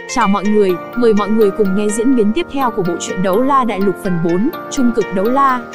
Chào mọi người, mời mọi người cùng nghe diễn biến tiếp theo của bộ truyện Đấu La Đại Lục phần 4, Trung cực đấu la.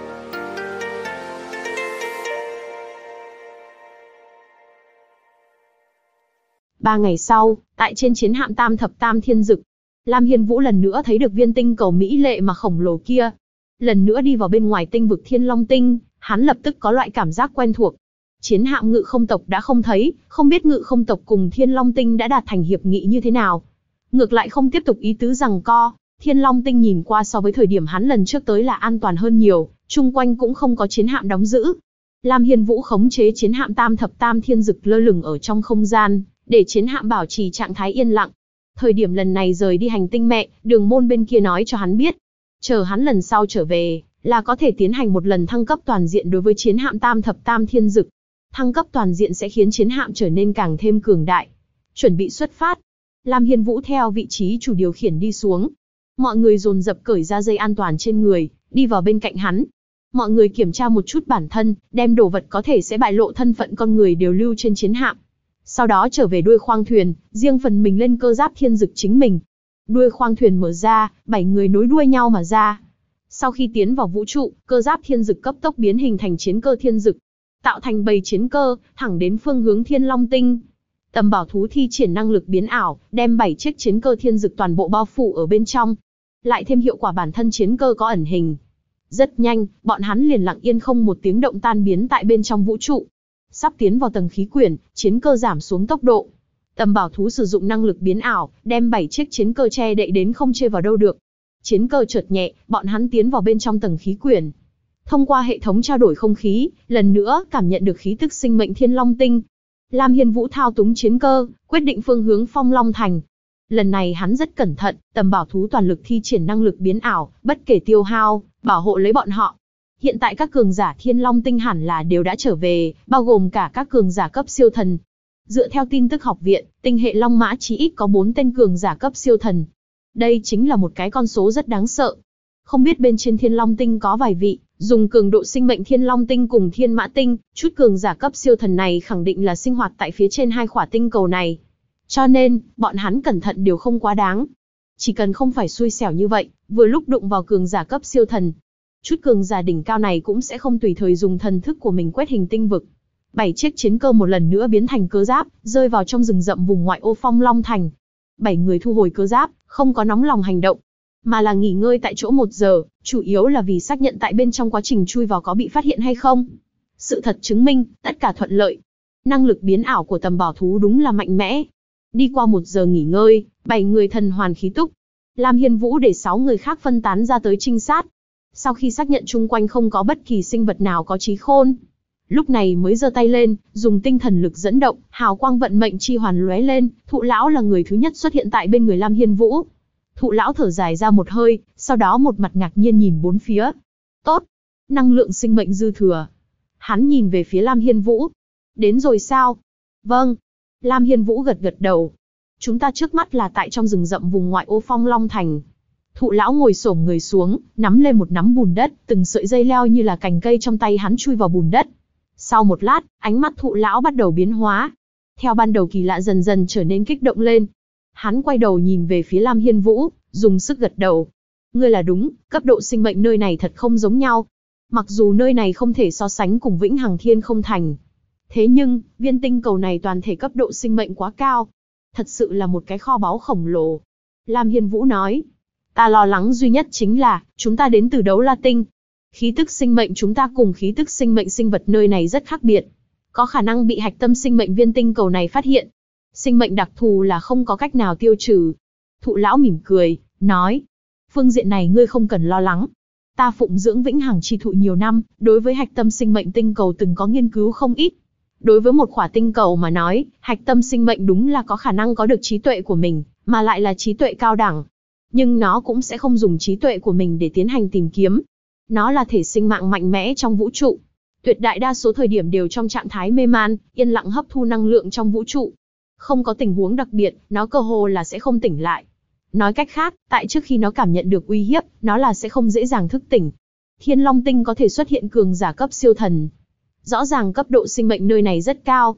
Ba ngày sau, tại trên chiến hạm Tam Thập Tam Thiên Dực, Lam Hiên Vũ lần nữa thấy được viên tinh cầu mỹ lệ mà khổng lồ kia. Lần nữa đi vào bên ngoài tinh vực Thiên Long Tinh, hắn lập tức có loại cảm giác quen thuộc. Chiến hạm Ngự Không tộc đã không thấy, không biết Ngự Không tộc cùng Thiên Long Tinh đã đạt thành hiệp nghị như thế nào. Ngược lại không tiếp tục ý tứ giằng co, Thiên Long Tinh nhìn qua so với thời điểm hắn lần trước tới là an toàn hơn nhiều, chung quanh cũng không có chiến hạm đóng giữ. Lam Hiên Vũ khống chế chiến hạm Tam Thập Tam Thiên Dực lơ lửng ở trong không gian, để chiến hạm bảo trì trạng thái yên lặng. Thời điểm lần này rời đi hành tinh mẹ, Đường Môn bên kia nói cho hắn biết, chờ hắn lần sau trở về, là có thể tiến hành một lần thăng cấp toàn diện đối với chiến hạm Tam Thập Tam Thiên Dực. Thăng cấp toàn diện sẽ khiến chiến hạm trở nên càng thêm cường đại. Chuẩn bị xuất phát. Lam Hiên Vũ theo vị trí chủ điều khiển đi xuống. Mọi người dồn dập cởi ra dây an toàn trên người, đi vào bên cạnh hắn. Mọi người kiểm tra một chút bản thân, đem đồ vật có thể sẽ bại lộ thân phận con người đều lưu trên chiến hạm. Sau đó trở về đuôi khoang thuyền, riêng phần mình lên cơ giáp thiên dực chính mình. Đuôi khoang thuyền mở ra, 7 người nối đuôi nhau mà ra. Sau khi tiến vào vũ trụ, cơ giáp thiên dực cấp tốc biến hình thành chiến cơ thiên dực, tạo thành bầy chiến cơ, thẳng đến phương hướng Thiên Long Tinh. Tầm bảo thú thi triển năng lực biến ảo, đem 7 chiếc chiến cơ thiên dực toàn bộ bao phủ ở bên trong. Lại thêm hiệu quả bản thân chiến cơ có ẩn hình. Rất nhanh, bọn hắn liền lặng yên không một tiếng động tan biến tại bên trong vũ trụ. Sắp tiến vào tầng khí quyển, chiến cơ giảm xuống tốc độ. Tầm bảo thú sử dụng năng lực biến ảo, đem 7 chiếc chiến cơ che đậy đến không chê vào đâu được. Chiến cơ chợt nhẹ, bọn hắn tiến vào bên trong tầng khí quyển. Thông qua hệ thống trao đổi không khí, lần nữa cảm nhận được khí tức sinh mệnh Thiên Long Tinh. Lam Hiên Vũ thao túng chiến cơ, quyết định phương hướng Phong Long Thành. Lần này hắn rất cẩn thận, tầm bảo thú toàn lực thi triển năng lực biến ảo, bất kể tiêu hao, bảo hộ lấy bọn họ. Hiện tại các cường giả Thiên Long Tinh hẳn là đều đã trở về, bao gồm cả các cường giả cấp siêu thần. Dựa theo tin tức học viện, tinh hệ Long Mã chí ít có 4 tên cường giả cấp siêu thần. Đây chính là một cái con số rất đáng sợ. Không biết bên trên Thiên Long Tinh có vài vị, dùng cường độ sinh mệnh Thiên Long Tinh cùng Thiên Mã Tinh, chút cường giả cấp siêu thần này khẳng định là sinh hoạt tại phía trên hai khỏa tinh cầu này. Cho nên, bọn hắn cẩn thận đều không quá đáng. Chỉ cần không phải xui xẻo như vậy, vừa lúc đụng vào cường giả cấp siêu thần. Chút cường giả đỉnh cao này cũng sẽ không tùy thời dùng thần thức của mình quét hình tinh vực. 7 chiếc chiến cơ một lần nữa biến thành cơ giáp, rơi vào trong rừng rậm vùng ngoại ô Phong Long Thành. 7 người thu hồi cơ giáp, không có nóng lòng hành động, mà là nghỉ ngơi tại chỗ 1 giờ, chủ yếu là vì xác nhận tại bên trong quá trình chui vào có bị phát hiện hay không. Sự thật chứng minh, tất cả thuận lợi. Năng lực biến ảo của tầm bảo thú đúng là mạnh mẽ. Đi qua 1 giờ nghỉ ngơi, 7 người thần hoàn khí túc. Lam Hiên Vũ để 6 người khác phân tán ra tới trinh sát. Sau khi xác nhận chung quanh không có bất kỳ sinh vật nào có trí khôn, lúc này mới giơ tay lên, dùng tinh thần lực dẫn động, hào quang vận mệnh chi hoàn lóe lên, Thụ lão là người thứ nhất xuất hiện tại bên người Lam Hiên Vũ. Thụ lão thở dài ra một hơi, sau đó một mặt ngạc nhiên nhìn bốn phía. Tốt, năng lượng sinh mệnh dư thừa. Hắn nhìn về phía Lam Hiên Vũ. Đến rồi sao? Vâng. Lam Hiên Vũ gật gật đầu. Chúng ta trước mắt là tại trong rừng rậm vùng ngoại ô Phong Long Thành. Thụ lão ngồi xổm người xuống, nắm lên một nắm bùn đất, từng sợi dây leo như là cành cây trong tay hắn chui vào bùn đất. Sau một lát, ánh mắt thụ lão bắt đầu biến hóa. Theo ban đầu kỳ lạ dần dần trở nên kích động lên. Hắn quay đầu nhìn về phía Lam Hiên Vũ, dùng sức gật đầu. Ngươi là đúng, cấp độ sinh mệnh nơi này thật không giống nhau. Mặc dù nơi này không thể so sánh cùng Vĩnh Hằng Thiên Không Thành. Thế nhưng, viên tinh cầu này toàn thể cấp độ sinh mệnh quá cao. Thật sự là một cái kho báu khổng lồ. Lam Hiên Vũ nói. Ta lo lắng duy nhất chính là, chúng ta đến từ Đấu La Tinh. Khí tức sinh mệnh chúng ta cùng khí tức sinh mệnh sinh vật nơi này rất khác biệt. Có khả năng bị hạch tâm sinh mệnh viên tinh cầu này phát hiện. Sinh mệnh đặc thù là không có cách nào tiêu trừ. Thụ lão mỉm cười, nói. Phương diện này ngươi không cần lo lắng. Ta phụng dưỡng Vĩnh Hằng chi thụ nhiều năm, đối với hạch tâm sinh mệnh tinh cầu từng có nghiên cứu không ít. Đối với một khỏa tinh cầu mà nói, hạch tâm sinh mệnh đúng là có khả năng có được trí tuệ của mình, mà lại là trí tuệ cao đẳng. Nhưng nó cũng sẽ không dùng trí tuệ của mình để tiến hành tìm kiếm. Nó là thể sinh mạng mạnh mẽ trong vũ trụ. Tuyệt đại đa số thời điểm đều trong trạng thái mê man, yên lặng hấp thu năng lượng trong vũ trụ. Không có tình huống đặc biệt, nó cơ hồ là sẽ không tỉnh lại. Nói cách khác, tại trước khi nó cảm nhận được uy hiếp, nó là sẽ không dễ dàng thức tỉnh. Thiên Long Tinh có thể xuất hiện cường giả cấp siêu thần. Rõ ràng cấp độ sinh mệnh nơi này rất cao.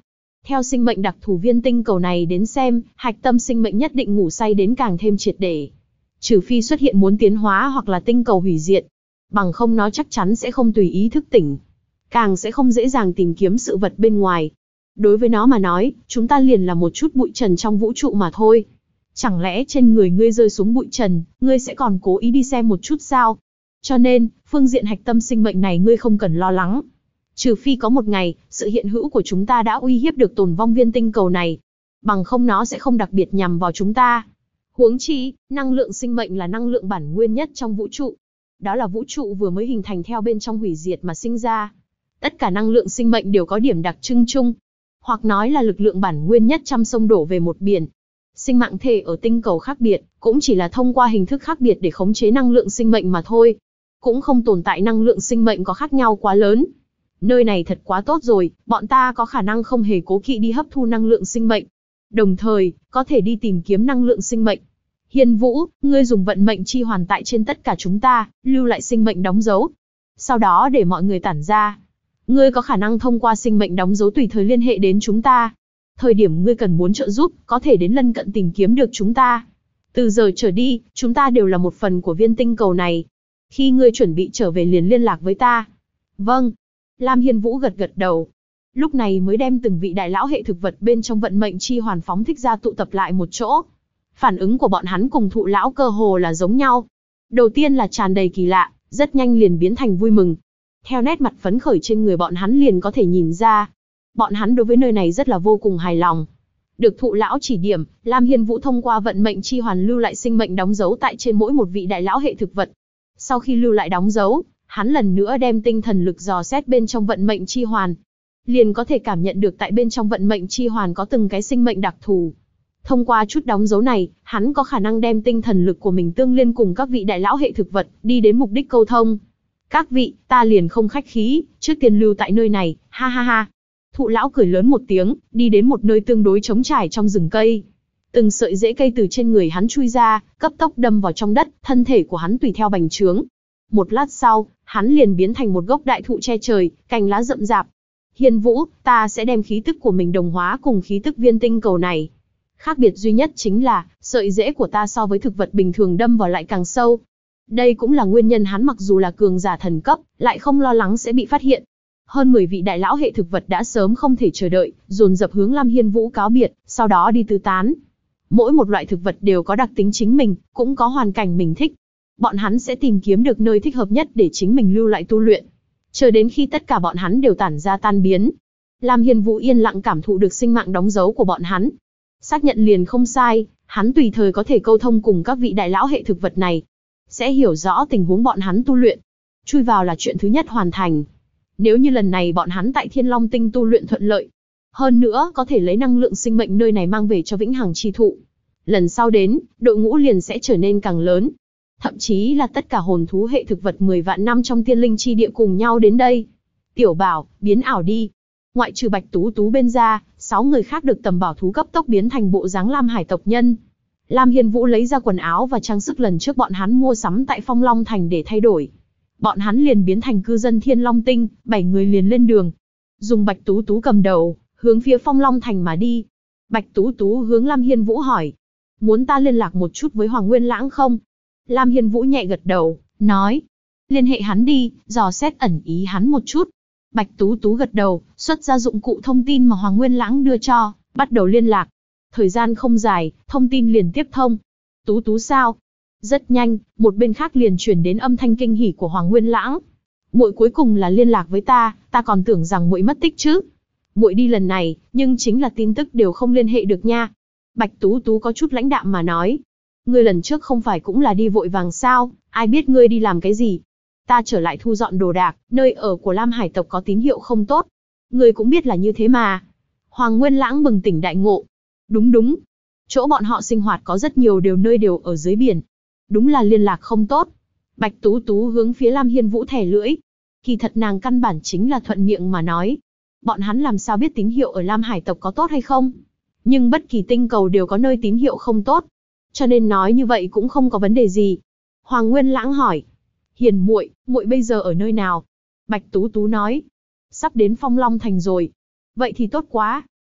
Theo sinh mệnh đặc thù viên tinh cầu này đến xem, hạch tâm sinh mệnh nhất định ngủ say đến càng thêm triệt để. Trừ phi xuất hiện muốn tiến hóa hoặc là tinh cầu hủy diệt, bằng không nó chắc chắn sẽ không tùy ý thức tỉnh, càng sẽ không dễ dàng tìm kiếm sự vật bên ngoài. Đối với nó mà nói, chúng ta liền là một chút bụi trần trong vũ trụ mà thôi. Chẳng lẽ trên người ngươi rơi xuống bụi trần, ngươi sẽ còn cố ý đi xem một chút sao? Cho nên, phương diện hạch tâm sinh mệnh này ngươi không cần lo lắng. Trừ phi có một ngày, sự hiện hữu của chúng ta đã uy hiếp được tồn vong viên tinh cầu này. Bằng không nó sẽ không đặc biệt nhằm vào chúng ta. Huống chi, năng lượng sinh mệnh là năng lượng bản nguyên nhất trong vũ trụ. Đó là vũ trụ vừa mới hình thành theo bên trong hủy diệt mà sinh ra. Tất cả năng lượng sinh mệnh đều có điểm đặc trưng chung. Hoặc nói là lực lượng bản nguyên nhất trăm sông đổ về một biển. Sinh mạng thể ở tinh cầu khác biệt, cũng chỉ là thông qua hình thức khác biệt để khống chế năng lượng sinh mệnh mà thôi. Cũng không tồn tại năng lượng sinh mệnh có khác nhau quá lớn. Nơi này thật quá tốt rồi, bọn ta có khả năng không hề cố kỵ đi hấp thu năng lượng sinh mệnh. Đồng thời, có thể đi tìm kiếm năng lượng sinh mệnh. Hiên Vũ, ngươi dùng vận mệnh chi hoàn tại trên tất cả chúng ta, lưu lại sinh mệnh đóng dấu. Sau đó để mọi người tản ra. Ngươi có khả năng thông qua sinh mệnh đóng dấu tùy thời liên hệ đến chúng ta. Thời điểm ngươi cần muốn trợ giúp, có thể đến lân cận tìm kiếm được chúng ta. Từ giờ trở đi, chúng ta đều là một phần của viên tinh cầu này. Khi ngươi chuẩn bị trở về liền liên lạc với ta. Vâng. Lam Hiên Vũ gật gật đầu. Lúc này mới đem từng vị đại lão hệ thực vật bên trong vận mệnh chi hoàn phóng thích ra tụ tập lại một chỗ. Phản ứng của bọn hắn cùng thụ lão cơ hồ là giống nhau. Đầu tiên là tràn đầy kỳ lạ, rất nhanh liền biến thành vui mừng. Theo nét mặt phấn khởi trên người bọn hắn liền có thể nhìn ra. Bọn hắn đối với nơi này rất là vô cùng hài lòng. Được thụ lão chỉ điểm, Lam Hiên Vũ thông qua vận mệnh chi hoàn lưu lại sinh mệnh đóng dấu tại trên mỗi một vị đại lão hệ thực vật. Sau khi lưu lại đóng dấu, hắn lần nữa đem tinh thần lực dò xét bên trong vận mệnh chi hoàn. Liền có thể cảm nhận được tại bên trong vận mệnh chi hoàn có từng cái sinh mệnh đặc thù. Thông qua chút đóng dấu này, hắn có khả năng đem tinh thần lực của mình tương liên cùng các vị đại lão hệ thực vật, đi đến mục đích câu thông. Các vị, ta liền không khách khí, trước tiên lưu tại nơi này, ha ha ha. Thụ lão cười lớn một tiếng, đi đến một nơi tương đối trống trải trong rừng cây. Từng sợi rễ cây từ trên người hắn chui ra, cấp tốc đâm vào trong đất, thân thể của hắn tùy theo bành trướng. Một lát sau, hắn liền biến thành một gốc đại thụ che trời, cành lá rậm rạp. Hiên Vũ, ta sẽ đem khí tức của mình đồng hóa cùng khí tức viên tinh cầu này. Khác biệt duy nhất chính là, sợi rễ của ta so với thực vật bình thường đâm vào lại càng sâu. Đây cũng là nguyên nhân hắn mặc dù là cường giả thần cấp, lại không lo lắng sẽ bị phát hiện. Hơn 10 vị đại lão hệ thực vật đã sớm không thể chờ đợi, dồn dập hướng Lam Hiên Vũ cáo biệt, sau đó đi tứ tán. Mỗi một loại thực vật đều có đặc tính chính mình, cũng có hoàn cảnh mình thích. Bọn hắn sẽ tìm kiếm được nơi thích hợp nhất để chính mình lưu lại tu luyện. Chờ đến khi tất cả bọn hắn đều tản ra tan biến. Lam Hiên Vũ yên lặng cảm thụ được sinh mạng đóng dấu của bọn hắn. Xác nhận liền không sai, hắn tùy thời có thể câu thông cùng các vị đại lão hệ thực vật này. Sẽ hiểu rõ tình huống bọn hắn tu luyện. Chui vào là chuyện thứ nhất hoàn thành. Nếu như lần này bọn hắn tại Thiên Long Tinh tu luyện thuận lợi, hơn nữa có thể lấy năng lượng sinh mệnh nơi này mang về cho Vĩnh Hằng Chi Thụ. Lần sau đến, đội ngũ liền sẽ trở nên càng lớn. Thậm chí là tất cả hồn thú hệ thực vật 10 vạn năm trong Tiên Linh Chi Địa cùng nhau đến đây. Tiểu Bảo, biến ảo đi. Ngoại trừ Bạch Tú Tú bên ra, 6 người khác được tầm bảo thú cấp tốc biến thành bộ dáng Lam Hải tộc nhân. Lam Hiên Vũ lấy ra quần áo và trang sức lần trước bọn hắn mua sắm tại Phong Long Thành để thay đổi. Bọn hắn liền biến thành cư dân Thiên Long Tinh, 7 người liền lên đường. Dùng Bạch Tú Tú cầm đầu, hướng phía Phong Long Thành mà đi. Bạch Tú Tú hướng Lam Hiên Vũ hỏi. Muốn ta liên lạc một chút với Hoàng Nguyên Lãng không? Lam Hiên Vũ nhẹ gật đầu, nói. Liên hệ hắn đi, dò xét ẩn ý hắn một chút. Bạch Tú Tú gật đầu, xuất ra dụng cụ thông tin mà Hoàng Nguyên Lãng đưa cho, bắt đầu liên lạc. Thời gian không dài, thông tin liền tiếp thông. Tú Tú sao? Rất nhanh, một bên khác liền truyền đến âm thanh kinh hỉ của Hoàng Nguyên Lãng. Muội cuối cùng là liên lạc với ta còn tưởng rằng muội mất tích chứ. Muội đi lần này, nhưng chính là tin tức đều không liên hệ được nha. Bạch Tú Tú có chút lãnh đạm mà nói. Ngươi lần trước không phải cũng là đi vội vàng sao, ai biết ngươi đi làm cái gì. Ta trở lại thu dọn đồ đạc, nơi ở của Lam Hải tộc có tín hiệu không tốt. Ngươi cũng biết là như thế mà. Hoàng Nguyên Lãng bừng tỉnh đại ngộ. Đúng đúng. Chỗ bọn họ sinh hoạt có rất nhiều đều ở dưới biển. Đúng là liên lạc không tốt. Bạch Tú Tú hướng phía Lam Hiên Vũ thẻ lưỡi. Kỳ thật nàng căn bản chính là thuận miệng mà nói. Bọn hắn làm sao biết tín hiệu ở Lam Hải tộc có tốt hay không? Nhưng bất kỳ tinh cầu đều có nơi tín hiệu không tốt. Cho nên nói như vậy cũng không có vấn đề gì. Hoàng Nguyên Lãng hỏi. Hiền muội, muội bây giờ ở nơi nào? Bạch Tú Tú nói. Sắp đến Phong Long Thành rồi. Vậy thì tốt quá.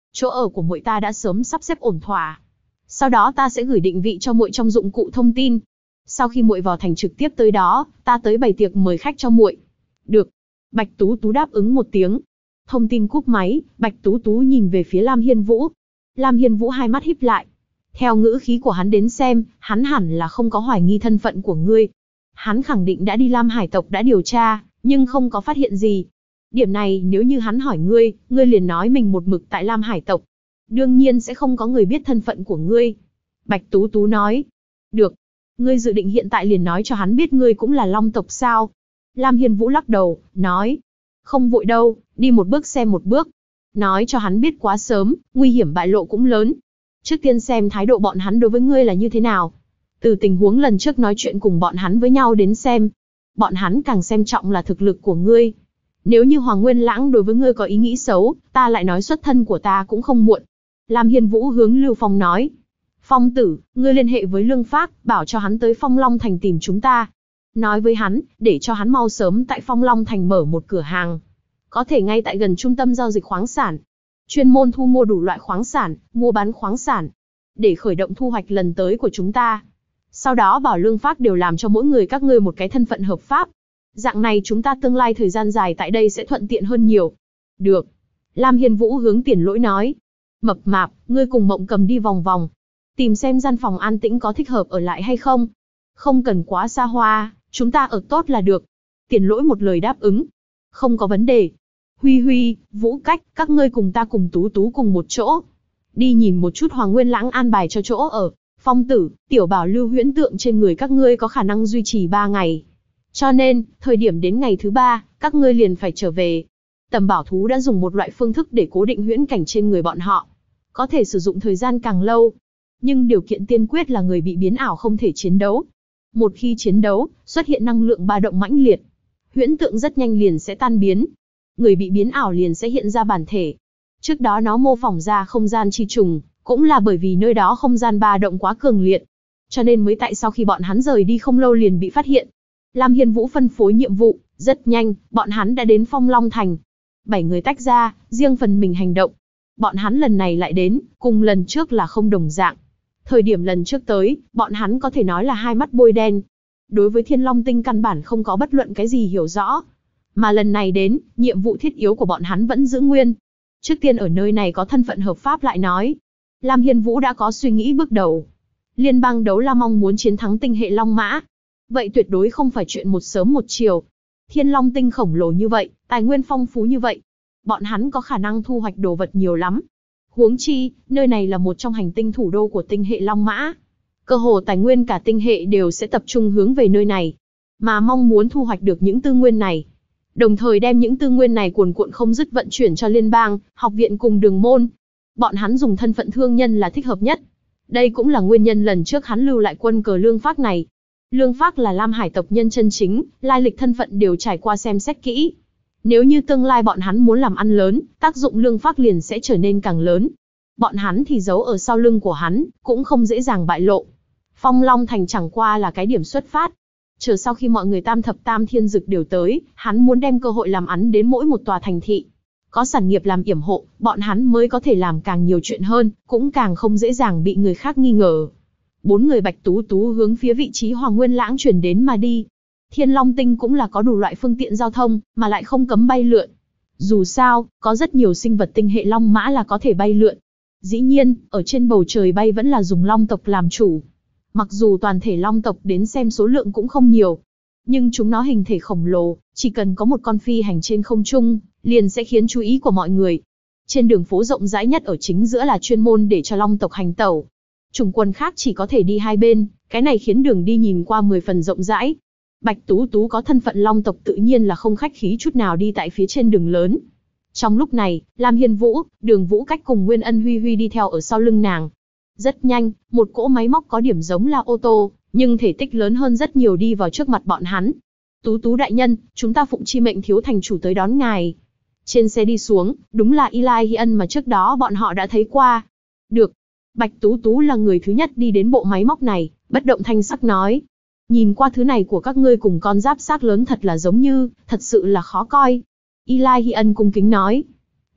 Chỗ ở của muội ta đã sớm sắp xếp ổn thỏa. Sau đó ta sẽ gửi định vị cho muội trong dụng cụ thông tin. Sau khi muội vào thành trực tiếp tới đó, ta tới bày tiệc mời khách cho muội. Được. Bạch Tú Tú đáp ứng một tiếng. Thông tin cúp máy, Bạch Tú Tú nhìn về phía Lam Hiên Vũ. Lam Hiên Vũ hai mắt híp lại. Theo ngữ khí của hắn đến xem, hắn hẳn là không có hoài nghi thân phận của ngươi. Hắn khẳng định đã đi Lam Hải tộc đã điều tra, nhưng không có phát hiện gì. Điểm này nếu như hắn hỏi ngươi, ngươi liền nói mình một mực tại Lam Hải tộc. Đương nhiên sẽ không có người biết thân phận của ngươi. Bạch Tú Tú nói. Được. Ngươi dự định hiện tại liền nói cho hắn biết ngươi cũng là Long tộc sao? Lam Hiên Vũ lắc đầu, nói. Không vội đâu, đi một bước xem một bước. Nói cho hắn biết quá sớm, nguy hiểm bại lộ cũng lớn. Trước tiên xem thái độ bọn hắn đối với ngươi là như thế nào. Từ tình huống lần trước nói chuyện cùng bọn hắn với nhau đến xem. Bọn hắn càng xem trọng là thực lực của ngươi. Nếu như Hoàng Nguyên Lãng đối với ngươi có ý nghĩ xấu, ta lại nói xuất thân của ta cũng không muộn. Lam Hiên Vũ hướng Lưu Phong nói. Phong tử, ngươi liên hệ với Lương Phác, bảo cho hắn tới Phong Long Thành tìm chúng ta. Nói với hắn, để cho hắn mau sớm tại Phong Long Thành mở một cửa hàng. Có thể ngay tại gần trung tâm giao dịch khoáng sản. Chuyên môn thu mua đủ loại khoáng sản, mua bán khoáng sản. Để khởi động thu hoạch lần tới của chúng ta. Sau đó bảo Lương Phác đều làm cho mỗi người các ngươi một cái thân phận hợp pháp. Dạng này chúng ta tương lai thời gian dài tại đây sẽ thuận tiện hơn nhiều. Được. Lam Hiên Vũ hướng Tiền Lỗi nói. Mập mạp, ngươi cùng Mộng Cầm đi vòng vòng. Tìm xem gian phòng an tĩnh có thích hợp ở lại hay không. Không cần quá xa hoa, chúng ta ở tốt là được. Tiền Lỗi một lời đáp ứng. Không có vấn đề. Huy Huy, Vũ Cách, các ngươi cùng ta cùng Tú Tú cùng một chỗ. Đi nhìn một chút Hoàng Nguyên Lãng an bài cho chỗ ở. Phong tử, tiểu bảo lưu huyễn tượng trên người các ngươi có khả năng duy trì 3 ngày. Cho nên, thời điểm đến ngày thứ 3, các ngươi liền phải trở về. Tầm bảo thú đã dùng một loại phương thức để cố định huyễn cảnh trên người bọn họ. Có thể sử dụng thời gian càng lâu. Nhưng điều kiện tiên quyết là người bị biến ảo không thể chiến đấu. Một khi chiến đấu, xuất hiện năng lượng ba động mãnh liệt. Huyễn tượng rất nhanh liền sẽ tan biến. Người bị biến ảo liền sẽ hiện ra bản thể. Trước đó nó mô phỏng ra không gian chi trùng, cũng là bởi vì nơi đó không gian ba động quá cường liệt. Cho nên mới tại sau khi bọn hắn rời đi không lâu liền bị phát hiện. Lam Hiên Vũ phân phối nhiệm vụ, rất nhanh, bọn hắn đã đến Phong Long Thành. 7 người tách ra, riêng phần mình hành động. Bọn hắn lần này lại đến, cùng lần trước là không đồng dạng. Thời điểm lần trước tới, bọn hắn có thể nói là hai mắt bôi đen. Đối với Thiên Long Tinh căn bản không có bất luận cái gì hiểu rõ. Mà lần này đến, nhiệm vụ thiết yếu của bọn hắn vẫn giữ nguyên. Trước tiên ở nơi này có thân phận hợp pháp lại nói. Lam Hiên Vũ đã có suy nghĩ bước đầu. Liên bang đấu la mong muốn chiến thắng tinh hệ Long Mã. Vậy tuyệt đối không phải chuyện một sớm một chiều. Thiên Long Tinh khổng lồ như vậy, tài nguyên phong phú như vậy. Bọn hắn có khả năng thu hoạch đồ vật nhiều lắm. Huống chi, nơi này là một trong hành tinh thủ đô của tinh hệ Long Mã. Cơ hồ tài nguyên cả tinh hệ đều sẽ tập trung hướng về nơi này. Mà mong muốn thu hoạch được những tư nguyên này. Đồng thời đem những tư nguyên này cuồn cuộn không dứt vận chuyển cho liên bang, học viện cùng đường môn. Bọn hắn dùng thân phận thương nhân là thích hợp nhất. Đây cũng là nguyên nhân lần trước hắn lưu lại quân cờ Lương Phác này. Lương Phác là Lam Hải tộc nhân chân chính, lai lịch thân phận đều trải qua xem xét kỹ. Nếu như tương lai bọn hắn muốn làm ăn lớn, tác dụng Lương Phác liền sẽ trở nên càng lớn. Bọn hắn thì giấu ở sau lưng của hắn, cũng không dễ dàng bại lộ. Phong Long Thành chẳng qua là cái điểm xuất phát. Chờ sau khi mọi người tam thập tam thiên dực đều tới, hắn muốn đem cơ hội làm ăn đến mỗi một tòa thành thị. Có sản nghiệp làm yểm hộ, bọn hắn mới có thể làm càng nhiều chuyện hơn, cũng càng không dễ dàng bị người khác nghi ngờ. 4 người Bạch Tú Tú hướng phía vị trí Hoàng Nguyên Lãng chuyển đến mà đi. Thiên Long Tinh cũng là có đủ loại phương tiện giao thông, mà lại không cấm bay lượn. Dù sao, có rất nhiều sinh vật tinh hệ Long Mã là có thể bay lượn. Dĩ nhiên, ở trên bầu trời bay vẫn là dùng Long tộc làm chủ. Mặc dù toàn thể Long tộc đến xem số lượng cũng không nhiều, nhưng chúng nó hình thể khổng lồ, chỉ cần có một con phi hành trên không trung, liền sẽ khiến chú ý của mọi người. Trên đường phố rộng rãi nhất ở chính giữa là chuyên môn để cho Long tộc hành tẩu. Chủng quân khác chỉ có thể đi hai bên, cái này khiến đường đi nhìn qua 10 phần rộng rãi. Bạch Tú Tú có thân phận Long tộc tự nhiên là không khách khí chút nào đi tại phía trên đường lớn. Trong lúc này, Lam Hiên Vũ, Đường Vũ Cách cùng Nguyên Ân Huy Huy đi theo ở sau lưng nàng. Rất nhanh, một cỗ máy móc có điểm giống là ô tô, nhưng thể tích lớn hơn rất nhiều đi vào trước mặt bọn hắn. Tú Tú đại nhân, chúng ta phụng chi mệnh thiếu thành chủ tới đón ngài. Trên xe đi xuống, đúng là Eli Hiên mà trước đó bọn họ đã thấy qua. Được. Bạch Tú Tú là người thứ nhất đi đến bộ máy móc này, bất động thanh sắc nói. Nhìn qua thứ này của các ngươi cùng con giáp xác lớn thật là giống như, thật sự là khó coi. Eli Hiên cung kính nói.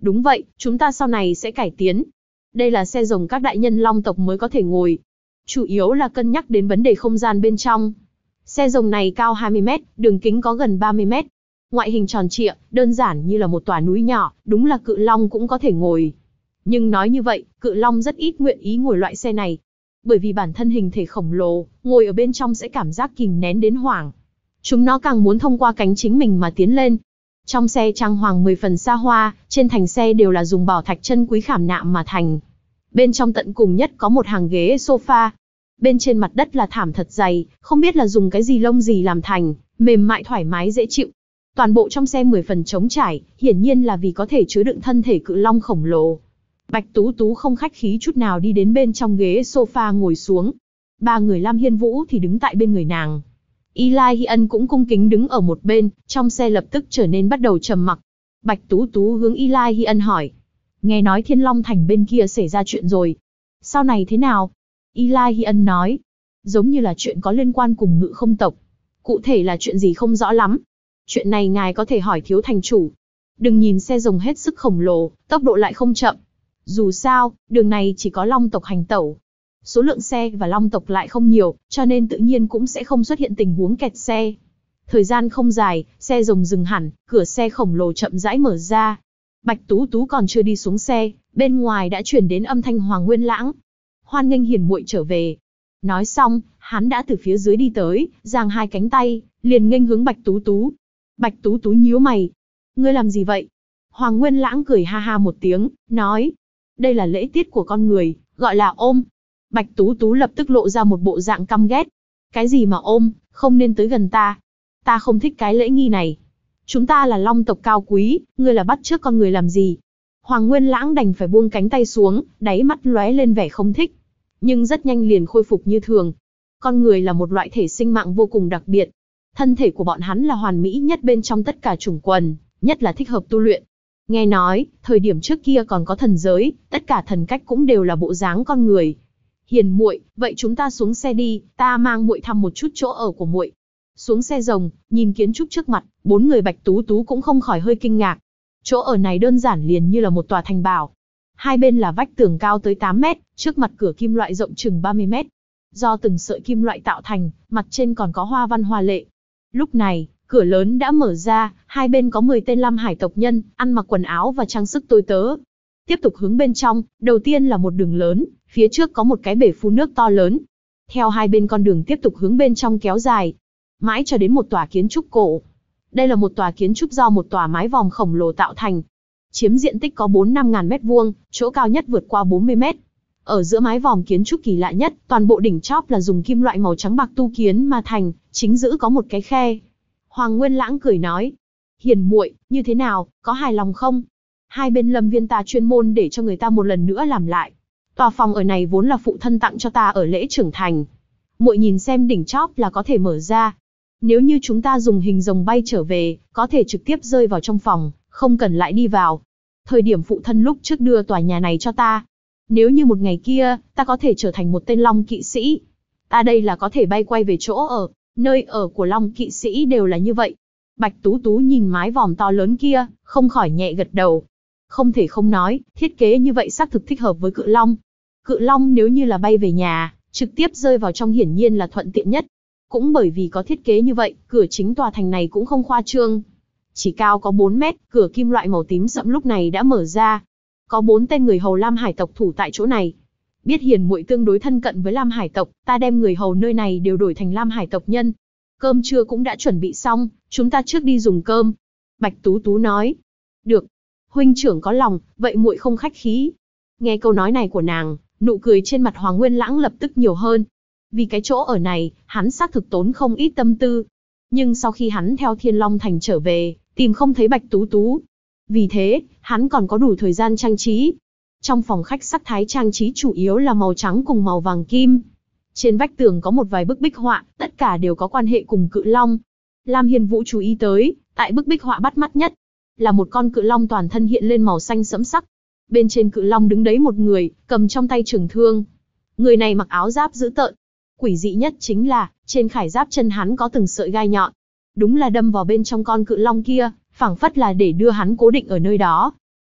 Đúng vậy, chúng ta sau này sẽ cải tiến. Đây là xe rồng các đại nhân long tộc mới có thể ngồi. Chủ yếu là cân nhắc đến vấn đề không gian bên trong. Xe rồng này cao 20 mét, đường kính có gần 30 mét. Ngoại hình tròn trịa, đơn giản như là một tòa núi nhỏ, đúng là cự long cũng có thể ngồi. Nhưng nói như vậy, cự long rất ít nguyện ý ngồi loại xe này. Bởi vì bản thân hình thể khổng lồ, ngồi ở bên trong sẽ cảm giác kìm nén đến hoảng. Chúng nó càng muốn thông qua cánh chính mình mà tiến lên. Trong xe trang hoàng 10 phần xa hoa, trên thành xe đều là dùng bảo thạch chân quý khảm nạm mà thành. Bên trong tận cùng nhất có một hàng ghế sofa. Bên trên mặt đất là thảm thật dày, không biết là dùng cái gì lông gì làm thành, mềm mại thoải mái dễ chịu. Toàn bộ trong xe 10 phần trống trải, hiển nhiên là vì có thể chứa đựng thân thể cự long khổng lồ. Bạch Tú Tú không khách khí chút nào đi đến bên trong ghế sofa ngồi xuống. Ba người Lam Hiên Vũ thì đứng tại bên người nàng. Eli Hi Ân cũng cung kính đứng ở một bên, trong xe lập tức trở nên bắt đầu trầm mặc. Bạch Tú Tú hướng Eli Hi Ân hỏi. Nghe nói Thiên Long Thành bên kia xảy ra chuyện rồi. Sau này thế nào? Eli Hi Ân nói. Giống như là chuyện có liên quan cùng Ngự Không tộc. Cụ thể là chuyện gì không rõ lắm. Chuyện này ngài có thể hỏi thiếu thành chủ. Đừng nhìn xe rồng hết sức khổng lồ, tốc độ lại không chậm. Dù sao, đường này chỉ có long tộc hành tẩu. Số lượng xe và long tộc lại không nhiều, cho nên tự nhiên cũng sẽ không xuất hiện tình huống kẹt xe. Thời gian không dài, xe rồng dừng hẳn, cửa xe khổng lồ chậm rãi mở ra. Bạch Tú Tú còn chưa đi xuống xe, bên ngoài đã truyền đến âm thanh Hoàng Nguyên Lãng. Hoan nghênh hiền muội trở về. Nói xong, hắn đã từ phía dưới đi tới, giang hai cánh tay, liền nghênh hướng Bạch Tú Tú. Bạch Tú Tú nhíu mày. Ngươi làm gì vậy? Hoàng Nguyên Lãng cười ha ha một tiếng, nói. Đây là lễ tiết của con người, gọi là ôm. Bạch Tú Tú lập tức lộ ra một bộ dạng căm ghét. Cái gì mà ôm, không nên tới gần ta. Ta không thích cái lễ nghi này. Chúng ta là long tộc cao quý, ngươi là bắt chước con người làm gì? Hoàng Nguyên Lãng đành phải buông cánh tay xuống, đáy mắt lóe lên vẻ không thích. Nhưng rất nhanh liền khôi phục như thường. Con người là một loại thể sinh mạng vô cùng đặc biệt. Thân thể của bọn hắn là hoàn mỹ nhất bên trong tất cả chủng quần, nhất là thích hợp tu luyện. Nghe nói, thời điểm trước kia còn có thần giới, tất cả thần cách cũng đều là bộ dáng con người. Hiền muội, vậy chúng ta xuống xe đi, ta mang muội thăm một chút chỗ ở của muội. Xuống xe rồng, nhìn kiến trúc trước mặt, bốn người Bạch Tú Tú cũng không khỏi hơi kinh ngạc. Chỗ ở này đơn giản liền như là một tòa thành bảo. Hai bên là vách tường cao tới 8 mét, trước mặt cửa kim loại rộng chừng 30 mét. Do từng sợi kim loại tạo thành, mặt trên còn có hoa văn hoa lệ. Lúc này, cửa lớn đã mở ra, hai bên có 10 tên Lam Hải tộc nhân, ăn mặc quần áo và trang sức tôi tớ. Tiếp tục hướng bên trong, đầu tiên là một đường lớn, phía trước có một cái bể phun nước to lớn. Theo hai bên con đường tiếp tục hướng bên trong kéo dài, mãi cho đến một tòa kiến trúc cổ. Đây là một tòa kiến trúc do một tòa mái vòm khổng lồ tạo thành. Chiếm diện tích có 4-5 ngàn mét vuông, chỗ cao nhất vượt qua 40 mét. Ở giữa mái vòm kiến trúc kỳ lạ nhất, toàn bộ đỉnh chóp là dùng kim loại màu trắng bạc tu kiến mà thành, chính giữa có một cái khe. Hoàng Nguyên Lãng cười nói, hiền muội, như thế nào, có hài lòng không? Hai bên lâm viên ta chuyên môn để cho người ta một lần nữa làm lại. Tòa phòng ở này vốn là phụ thân tặng cho ta ở lễ trưởng thành. Muội nhìn xem đỉnh chóp là có thể mở ra. Nếu như chúng ta dùng hình rồng bay trở về, có thể trực tiếp rơi vào trong phòng, không cần lại đi vào. Thời điểm phụ thân lúc trước đưa tòa nhà này cho ta. Nếu như một ngày kia, ta có thể trở thành một tên long kỵ sĩ. Ta đây là có thể bay quay về chỗ ở, nơi ở của long kỵ sĩ đều là như vậy. Bạch Tú Tú nhìn mái vòm to lớn kia, không khỏi nhẹ gật đầu. Không thể không nói, thiết kế như vậy xác thực thích hợp với cự long. Cự long nếu như là bay về nhà, trực tiếp rơi vào trong hiển nhiên là thuận tiện nhất. Cũng bởi vì có thiết kế như vậy, cửa chính tòa thành này cũng không khoa trương. Chỉ cao có 4 mét, cửa kim loại màu tím sẫm lúc này đã mở ra. Có 4 tên người hầu Lam Hải tộc thủ tại chỗ này. Biết hiền muội tương đối thân cận với Lam Hải tộc, ta đem người hầu nơi này đều đổi thành Lam Hải tộc nhân. Cơm trưa cũng đã chuẩn bị xong, chúng ta trước đi dùng cơm. Bạch Tú Tú nói. Được. Huynh trưởng có lòng, vậy muội không khách khí. Nghe câu nói này của nàng, nụ cười trên mặt Hoàng Nguyên Lãng lập tức nhiều hơn. Vì cái chỗ ở này, hắn xác thực tốn không ít tâm tư. Nhưng sau khi hắn theo Thiên Long Thành trở về, tìm không thấy Bạch Tú Tú. Vì thế, hắn còn có đủ thời gian trang trí. Trong phòng khách sắc thái trang trí chủ yếu là màu trắng cùng màu vàng kim. Trên vách tường có một vài bức bích họa, tất cả đều có quan hệ cùng cự long. Lam Hiên Vũ chú ý tới, tại bức bích họa bắt mắt nhất, là một con cự long toàn thân hiện lên màu xanh sẫm sắc. Bên trên cự long đứng đấy một người, cầm trong tay trường thương. Người này mặc áo giáp dữ tợn. Quỷ dị nhất chính là, trên khải giáp chân hắn có từng sợi gai nhọn. Đúng là đâm vào bên trong con cự long kia, phảng phất là để đưa hắn cố định ở nơi đó.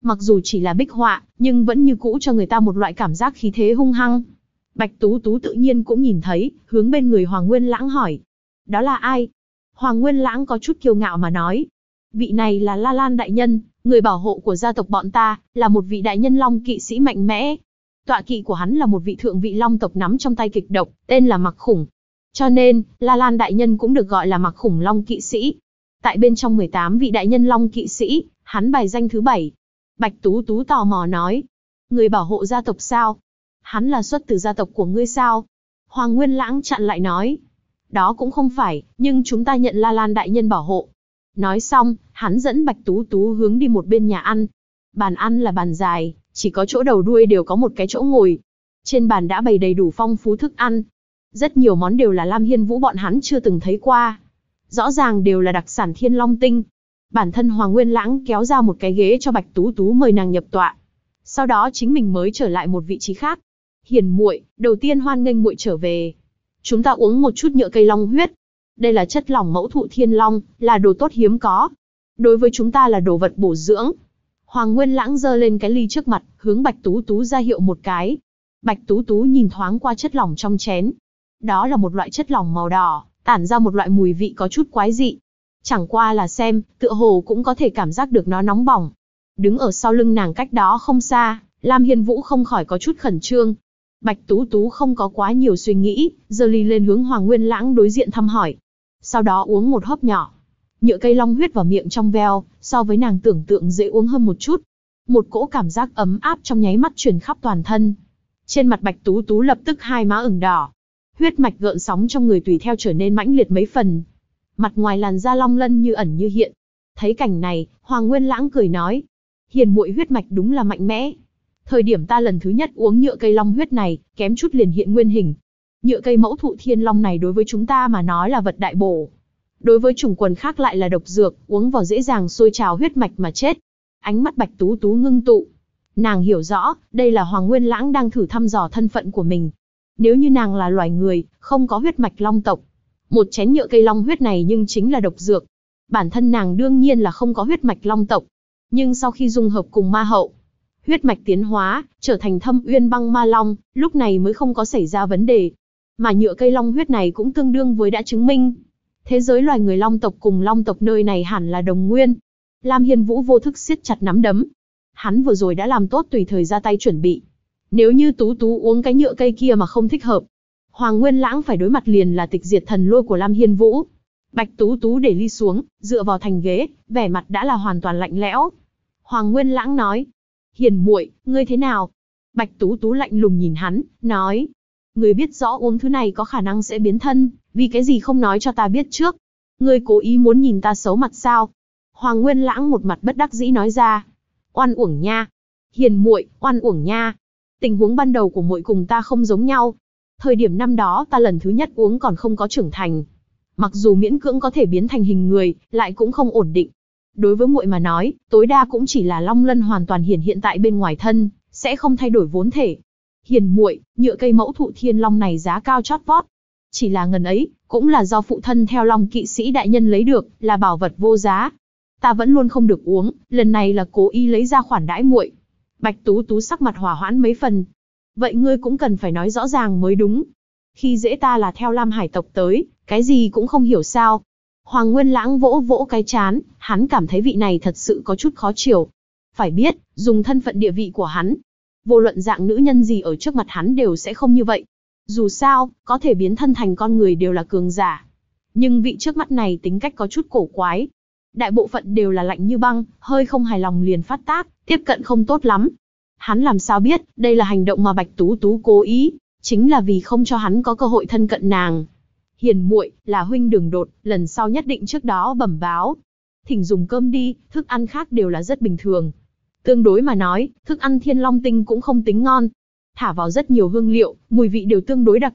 Mặc dù chỉ là bích họa, nhưng vẫn như cũ cho người ta một loại cảm giác khí thế hung hăng. Bạch Tú Tú tự nhiên cũng nhìn thấy, hướng bên người Hoàng Nguyên Lãng hỏi. Đó là ai? Hoàng Nguyên Lãng có chút kiêu ngạo mà nói. Vị này là La Lan đại nhân, người bảo hộ của gia tộc bọn ta, là một vị đại nhân long kỵ sĩ mạnh mẽ. Tọa kỵ của hắn là một vị thượng vị long tộc nắm trong tay kịch độc, tên là Mặc Khủng. Cho nên, La Lan đại nhân cũng được gọi là Mặc Khủng long kỵ sĩ. Tại bên trong 18 vị đại nhân long kỵ sĩ, hắn bài danh thứ 7. Bạch Tú Tú tò mò nói. Người bảo hộ gia tộc sao? Hắn là xuất từ gia tộc của ngươi sao? Hoàng Nguyên Lãng chặn lại nói. Đó cũng không phải, nhưng chúng ta nhận La Lan đại nhân bảo hộ. Nói xong, hắn dẫn Bạch Tú Tú hướng đi một bên nhà ăn. Bàn ăn là bàn dài, chỉ có chỗ đầu đuôi đều có một cái chỗ ngồi. Trên bàn đã bày đầy đủ phong phú thức ăn. Rất nhiều món đều là Lam Hiên Vũ bọn hắn chưa từng thấy qua. Rõ ràng đều là đặc sản Thiên Long Tinh. Bản thân Hoàng Nguyên Lãng kéo ra một cái ghế cho Bạch Tú Tú mời nàng nhập tọa. Sau đó chính mình mới trở lại một vị trí khác. Hiền muội, đầu tiên hoan nghênh muội trở về. Chúng ta uống một chút nhựa cây long huyết. Đây là chất lỏng mẫu thụ thiên long, là đồ tốt hiếm có. Đối với chúng ta là đồ vật bổ dưỡng. Hoàng Nguyên Lãng giơ lên cái ly trước mặt, hướng Bạch Tú Tú ra hiệu một cái. Bạch Tú Tú nhìn thoáng qua chất lỏng trong chén. Đó là một loại chất lỏng màu đỏ, tản ra một loại mùi vị có chút quái dị. Chẳng qua là xem, tựa hồ cũng có thể cảm giác được nó nóng bỏng. Đứng ở sau lưng nàng cách đó không xa, Lam Hiên Vũ không khỏi có chút khẩn trương. Bạch Tú Tú không có quá nhiều suy nghĩ, giơ ly lên hướng Hoàng Nguyên Lãng đối diện thăm hỏi. Sau đó uống một hớp nhỏ. Nhựa cây long huyết vào miệng trong veo, so với nàng tưởng tượng dễ uống hơn một chút. Một cỗ cảm giác ấm áp trong nháy mắt truyền khắp toàn thân. Trên mặt Bạch Tú Tú lập tức hai má ửng đỏ. Huyết mạch gợn sóng trong người tùy theo trở nên mãnh liệt mấy phần. Mặt ngoài làn da long lân như ẩn như hiện. Thấy cảnh này, Hoàng Nguyên Lãng cười nói. Hiền muội huyết mạch đúng là mạnh mẽ. Thời điểm ta lần thứ nhất uống nhựa cây long huyết này, kém chút liền hiện nguyên hình. Nhựa cây mẫu thụ thiên long này đối với chúng ta mà nói là vật đại bổ. Đối với chủng quần khác lại là độc dược, uống vào dễ dàng sôi trào huyết mạch mà chết. Ánh mắt Bạch Tú Tú ngưng tụ. Nàng hiểu rõ, đây là Hoàng Nguyên Lãng đang thử thăm dò thân phận của mình. Nếu như nàng là loài người, không có huyết mạch long tộc. Một chén nhựa cây long huyết này nhưng chính là độc dược. Bản thân nàng đương nhiên là không có huyết mạch long tộc. Nhưng sau khi dung hợp cùng ma hậu, huyết mạch tiến hóa, trở thành Thâm Uyên Băng Ma Long, lúc này mới không có xảy ra vấn đề. Mà nhựa cây long huyết này cũng tương đương với đã chứng minh. Thế giới loài người long tộc cùng long tộc nơi này hẳn là đồng nguyên. Lam Hiên Vũ vô thức siết chặt nắm đấm. Hắn vừa rồi đã làm tốt tùy thời ra tay chuẩn bị. Nếu như Tú Tú uống cái nhựa cây kia mà không thích hợp, Hoàng Nguyên Lãng phải đối mặt liền là tịch diệt thần lôi của Lam Hiên Vũ. Bạch Tú Tú để ly xuống, dựa vào thành ghế, vẻ mặt đã là hoàn toàn lạnh lẽo. Hoàng Nguyên Lãng nói. Hiền muội, ngươi thế nào? Bạch Tú Tú lạnh lùng nhìn hắn, nói. Ngươi biết rõ uống thứ này có khả năng sẽ biến thân, vì cái gì không nói cho ta biết trước? Ngươi cố ý muốn nhìn ta xấu mặt sao? Hoàng Nguyên Lãng một mặt bất đắc dĩ nói ra. Oan uổng nha. Hiền muội, oan uổng nha. Tình huống ban đầu của muội cùng ta không giống nhau. Thời điểm năm đó ta lần thứ nhất uống còn không có trưởng thành. Mặc dù miễn cưỡng có thể biến thành hình người, lại cũng không ổn định. Đối với muội mà nói, tối đa cũng chỉ là long lân hoàn toàn hiển hiện tại bên ngoài thân, sẽ không thay đổi vốn thể. Hiền muội, nhựa cây mẫu thụ thiên long này giá cao chót vót. Chỉ là ngần ấy, cũng là do phụ thân theo long kỵ sĩ đại nhân lấy được, là bảo vật vô giá. Ta vẫn luôn không được uống, lần này là cố ý lấy ra khoản đãi muội. Bạch Tú Tú sắc mặt hòa hoãn mấy phần. Vậy ngươi cũng cần phải nói rõ ràng mới đúng. Khi dễ ta là theo Lam Hải tộc tới, cái gì cũng không hiểu sao. Hoàng Nguyên Lãng vỗ vỗ cái trán, hắn cảm thấy vị này thật sự có chút khó chịu. Phải biết, dùng thân phận địa vị của hắn, vô luận dạng nữ nhân gì ở trước mặt hắn đều sẽ không như vậy. Dù sao, có thể biến thân thành con người đều là cường giả. Nhưng vị trước mắt này tính cách có chút cổ quái. Đại bộ phận đều là lạnh như băng, hơi không hài lòng liền phát tác, tiếp cận không tốt lắm. Hắn làm sao biết, đây là hành động mà Bạch Tú Tú cố ý, chính là vì không cho hắn có cơ hội thân cận nàng. Hiền muội, là huynh đường đột, lần sau nhất định trước đó bẩm báo. Thỉnh dùng cơm đi, thức ăn khác đều là rất bình thường. Tương đối mà nói, thức ăn Thiên Long Tinh cũng không tính ngon. Thả vào rất nhiều hương liệu, mùi vị đều tương đối đặc.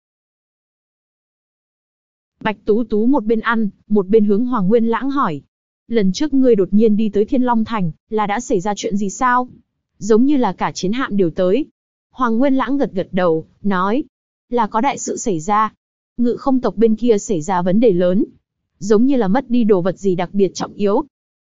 Bạch Tú Tú một bên ăn, một bên hướng Hoàng Nguyên Lãng hỏi. Lần trước ngươi đột nhiên đi tới Thiên Long Thành, là đã xảy ra chuyện gì sao? Giống như là cả chiến hạm đều tới. Hoàng Nguyên Lãng gật gật đầu, nói. Là có đại sự xảy ra. Ngự không tộc bên kia xảy ra vấn đề lớn. Giống như là mất đi đồ vật gì đặc biệt trọng yếu.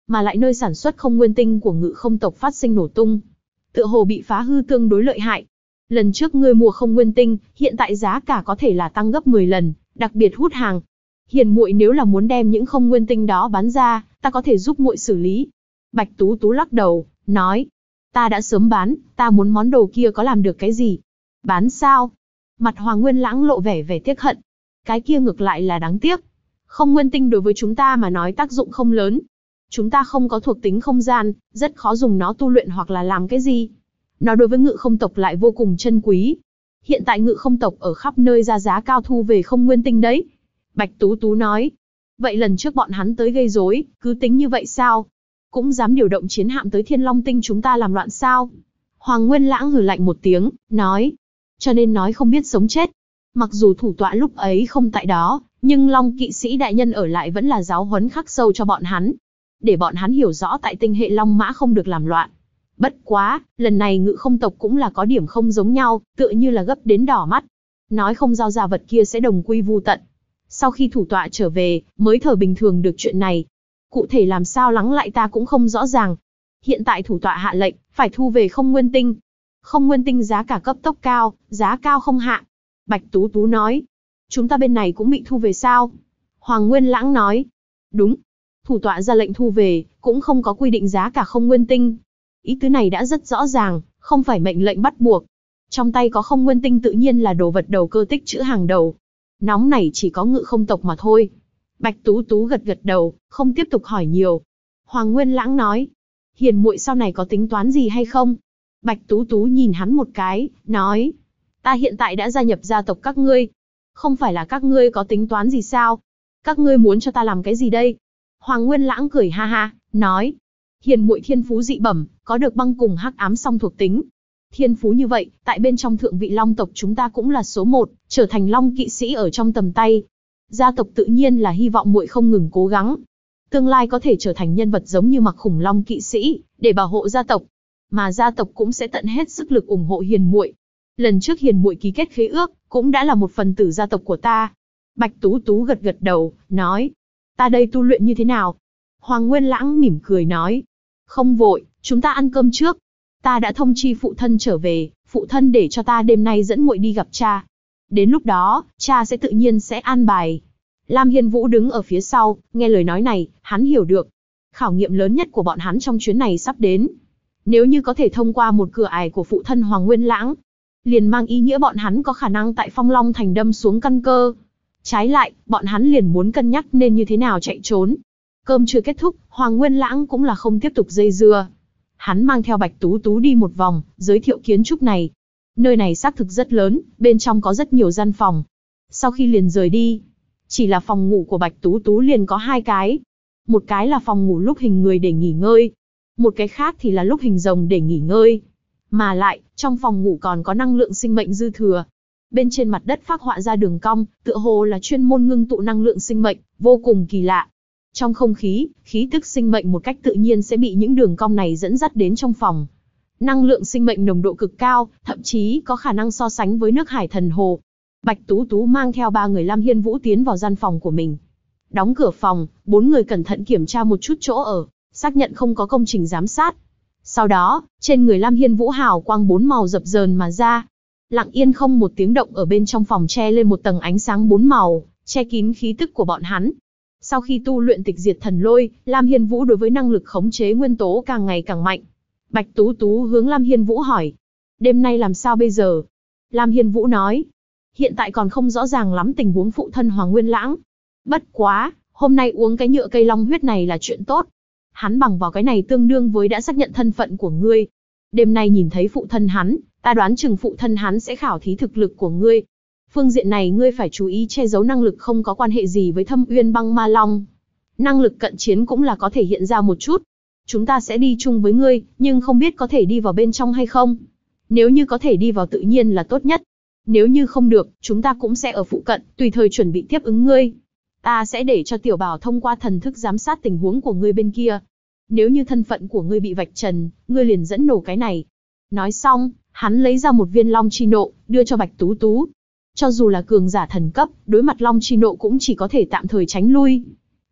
mà lại nơi sản xuất không nguyên tinh của Ngự Không tộc phát sinh nổ tung, tựa hồ bị phá hư tương đối lợi hại. Lần trước ngươi mua không nguyên tinh, hiện tại giá cả có thể là tăng gấp 10 lần, đặc biệt hút hàng. Hiền muội nếu là muốn đem những không nguyên tinh đó bán ra, ta có thể giúp muội xử lý. Bạch Tú Tú lắc đầu, nói, ta đã sớm bán, ta muốn món đồ kia có làm được cái gì? Bán sao? Mặt Hoàng Nguyên Lãng lộ vẻ tiếc hận. Cái kia ngược lại là đáng tiếc. Không nguyên tinh đối với chúng ta mà nói tác dụng không lớn. Chúng ta không có thuộc tính không gian, rất khó dùng nó tu luyện hoặc là làm cái gì. Nó đối với Ngự Không tộc lại vô cùng chân quý. Hiện tại Ngự Không tộc ở khắp nơi ra giá cao thu về không nguyên tinh đấy. Bạch Tú Tú nói. Vậy lần trước bọn hắn tới gây rối, cứ tính như vậy sao? Cũng dám điều động chiến hạm tới Thiên Long Tinh chúng ta làm loạn sao? Hoàng Nguyên Lãng hừ lạnh một tiếng, nói. Cho nên nói không biết sống chết. Mặc dù thủ tọa lúc ấy không tại đó, nhưng Long kỵ sĩ đại nhân ở lại vẫn là giáo huấn khắc sâu cho bọn hắn. Để bọn hắn hiểu rõ tại tinh hệ Long Mã không được làm loạn. Bất quá, lần này Ngự Không tộc cũng là có điểm không giống nhau, tựa như là gấp đến đỏ mắt. Nói không giao ra vật kia sẽ đồng quy vu tận. Sau khi thủ tọa trở về, mới thở bình thường được chuyện này. Cụ thể làm sao lắng lại ta cũng không rõ ràng. Hiện tại thủ tọa hạ lệnh, phải thu về không nguyên tinh. Không nguyên tinh giá cả cấp tốc cao, giá cao không hạ. Bạch Tú Tú nói. Chúng ta bên này cũng bị thu về sao? Hoàng Nguyên Lãng nói. Đúng. Thủ tọa ra lệnh thu về, cũng không có quy định giá cả không nguyên tinh. Ý tứ này đã rất rõ ràng, không phải mệnh lệnh bắt buộc. Trong tay có không nguyên tinh tự nhiên là đồ vật đầu cơ tích trữ hàng đầu. Nóng này chỉ có Ngự Không tộc mà thôi. Bạch Tú Tú gật đầu, không tiếp tục hỏi nhiều. Hoàng Nguyên Lãng nói. Hiền muội sau này có tính toán gì hay không? Bạch Tú Tú nhìn hắn một cái, nói. Ta hiện tại đã gia nhập gia tộc các ngươi. Không phải là các ngươi có tính toán gì sao? Các ngươi muốn cho ta làm cái gì đây? Hoàng Nguyên Lãng cười ha ha, nói. Hiền muội thiên phú dị bẩm, có được băng cùng hắc ám song thuộc tính. Thiên phú như vậy, tại bên trong thượng vị Long tộc chúng ta cũng là số 1, trở thành Long kỵ sĩ ở trong tầm tay. Gia tộc tự nhiên là hy vọng muội không ngừng cố gắng. Tương lai có thể trở thành nhân vật giống như Mặc Khủng Long kỵ sĩ, để bảo hộ gia tộc. Mà gia tộc cũng sẽ tận hết sức lực ủng hộ hiền muội. Lần trước hiền muội ký kết khế ước, cũng đã là một phần tử gia tộc của ta. Bạch Tú Tú gật đầu, nói. Ta đây tu luyện như thế nào? Hoàng Nguyên Lãng mỉm cười nói. Không vội, chúng ta ăn cơm trước. Ta đã thông chi phụ thân trở về, phụ thân để cho ta đêm nay dẫn muội đi gặp cha. Đến lúc đó, cha sẽ tự nhiên sẽ an bài. Lam Hiên Vũ đứng ở phía sau, nghe lời nói này, hắn hiểu được. Khảo nghiệm lớn nhất của bọn hắn trong chuyến này sắp đến. Nếu như có thể thông qua một cửa ải của phụ thân Hoàng Nguyên Lãng, liền mang ý nghĩa bọn hắn có khả năng tại Phong Long Thành đâm xuống căn cơ. Trái lại, bọn hắn liền muốn cân nhắc nên như thế nào chạy trốn. Cơm chưa kết thúc, Hoàng Nguyên Lãng cũng là không tiếp tục dây dưa. Hắn mang theo Bạch Tú Tú đi một vòng, giới thiệu kiến trúc này. Nơi này xác thực rất lớn, bên trong có rất nhiều gian phòng. Sau khi liền rời đi, chỉ là phòng ngủ của Bạch Tú Tú liền có 2 cái. Một cái là phòng ngủ lúc hình người để nghỉ ngơi. Một cái khác thì là lúc hình rồng để nghỉ ngơi. Mà lại, trong phòng ngủ còn có năng lượng sinh mệnh dư thừa. Bên trên mặt đất phác họa ra đường cong, tựa hồ là chuyên môn ngưng tụ năng lượng sinh mệnh, vô cùng kỳ lạ. Trong không khí, khí tức sinh mệnh một cách tự nhiên sẽ bị những đường cong này dẫn dắt đến trong phòng. Năng lượng sinh mệnh nồng độ cực cao, thậm chí có khả năng so sánh với nước Hải Thần Hồ. Bạch Tú Tú mang theo 3 người Lam Hiên Vũ tiến vào gian phòng của mình. Đóng cửa phòng, 4 người cẩn thận kiểm tra một chút chỗ ở, xác nhận không có công trình giám sát. Sau đó, trên người Lam Hiên Vũ hào quang 4 màu dập dờn mà ra. Lặng yên không một tiếng động ở bên trong phòng che lên một tầng ánh sáng 4 màu, che kín khí tức của bọn hắn. Sau khi tu luyện tịch diệt thần lôi, Lam Hiên Vũ đối với năng lực khống chế nguyên tố càng ngày càng mạnh. Bạch Tú Tú hướng Lam Hiên Vũ hỏi. Đêm nay làm sao bây giờ? Lam Hiên Vũ nói. Hiện tại còn không rõ ràng lắm tình huống phụ thân Hoàng Nguyên Lãng. Bất quá, hôm nay uống cái nhựa cây long huyết này là chuyện tốt. Hắn bằng vào cái này tương đương với đã xác nhận thân phận của ngươi. Đêm nay nhìn thấy phụ thân hắn, ta đoán chừng phụ thân hắn sẽ khảo thí thực lực của ngươi. Phương diện này ngươi phải chú ý che giấu năng lực không có quan hệ gì với Thâm Uyên Băng Ma Long. Năng lực cận chiến cũng là có thể hiện ra một chút. Chúng ta sẽ đi chung với ngươi, nhưng không biết có thể đi vào bên trong hay không. Nếu như có thể đi vào tự nhiên là tốt nhất. Nếu như không được, chúng ta cũng sẽ ở phụ cận, tùy thời chuẩn bị tiếp ứng ngươi. Ta sẽ để cho Tiểu Bảo thông qua thần thức giám sát tình huống của ngươi bên kia. Nếu như thân phận của ngươi bị vạch trần, ngươi liền dẫn nổ cái này. Nói xong, hắn lấy ra một viên Long Chi Nộ, đưa cho Bạch Tú Tú. Cho dù là cường giả thần cấp, đối mặt Long Chi Nộ cũng chỉ có thể tạm thời tránh lui.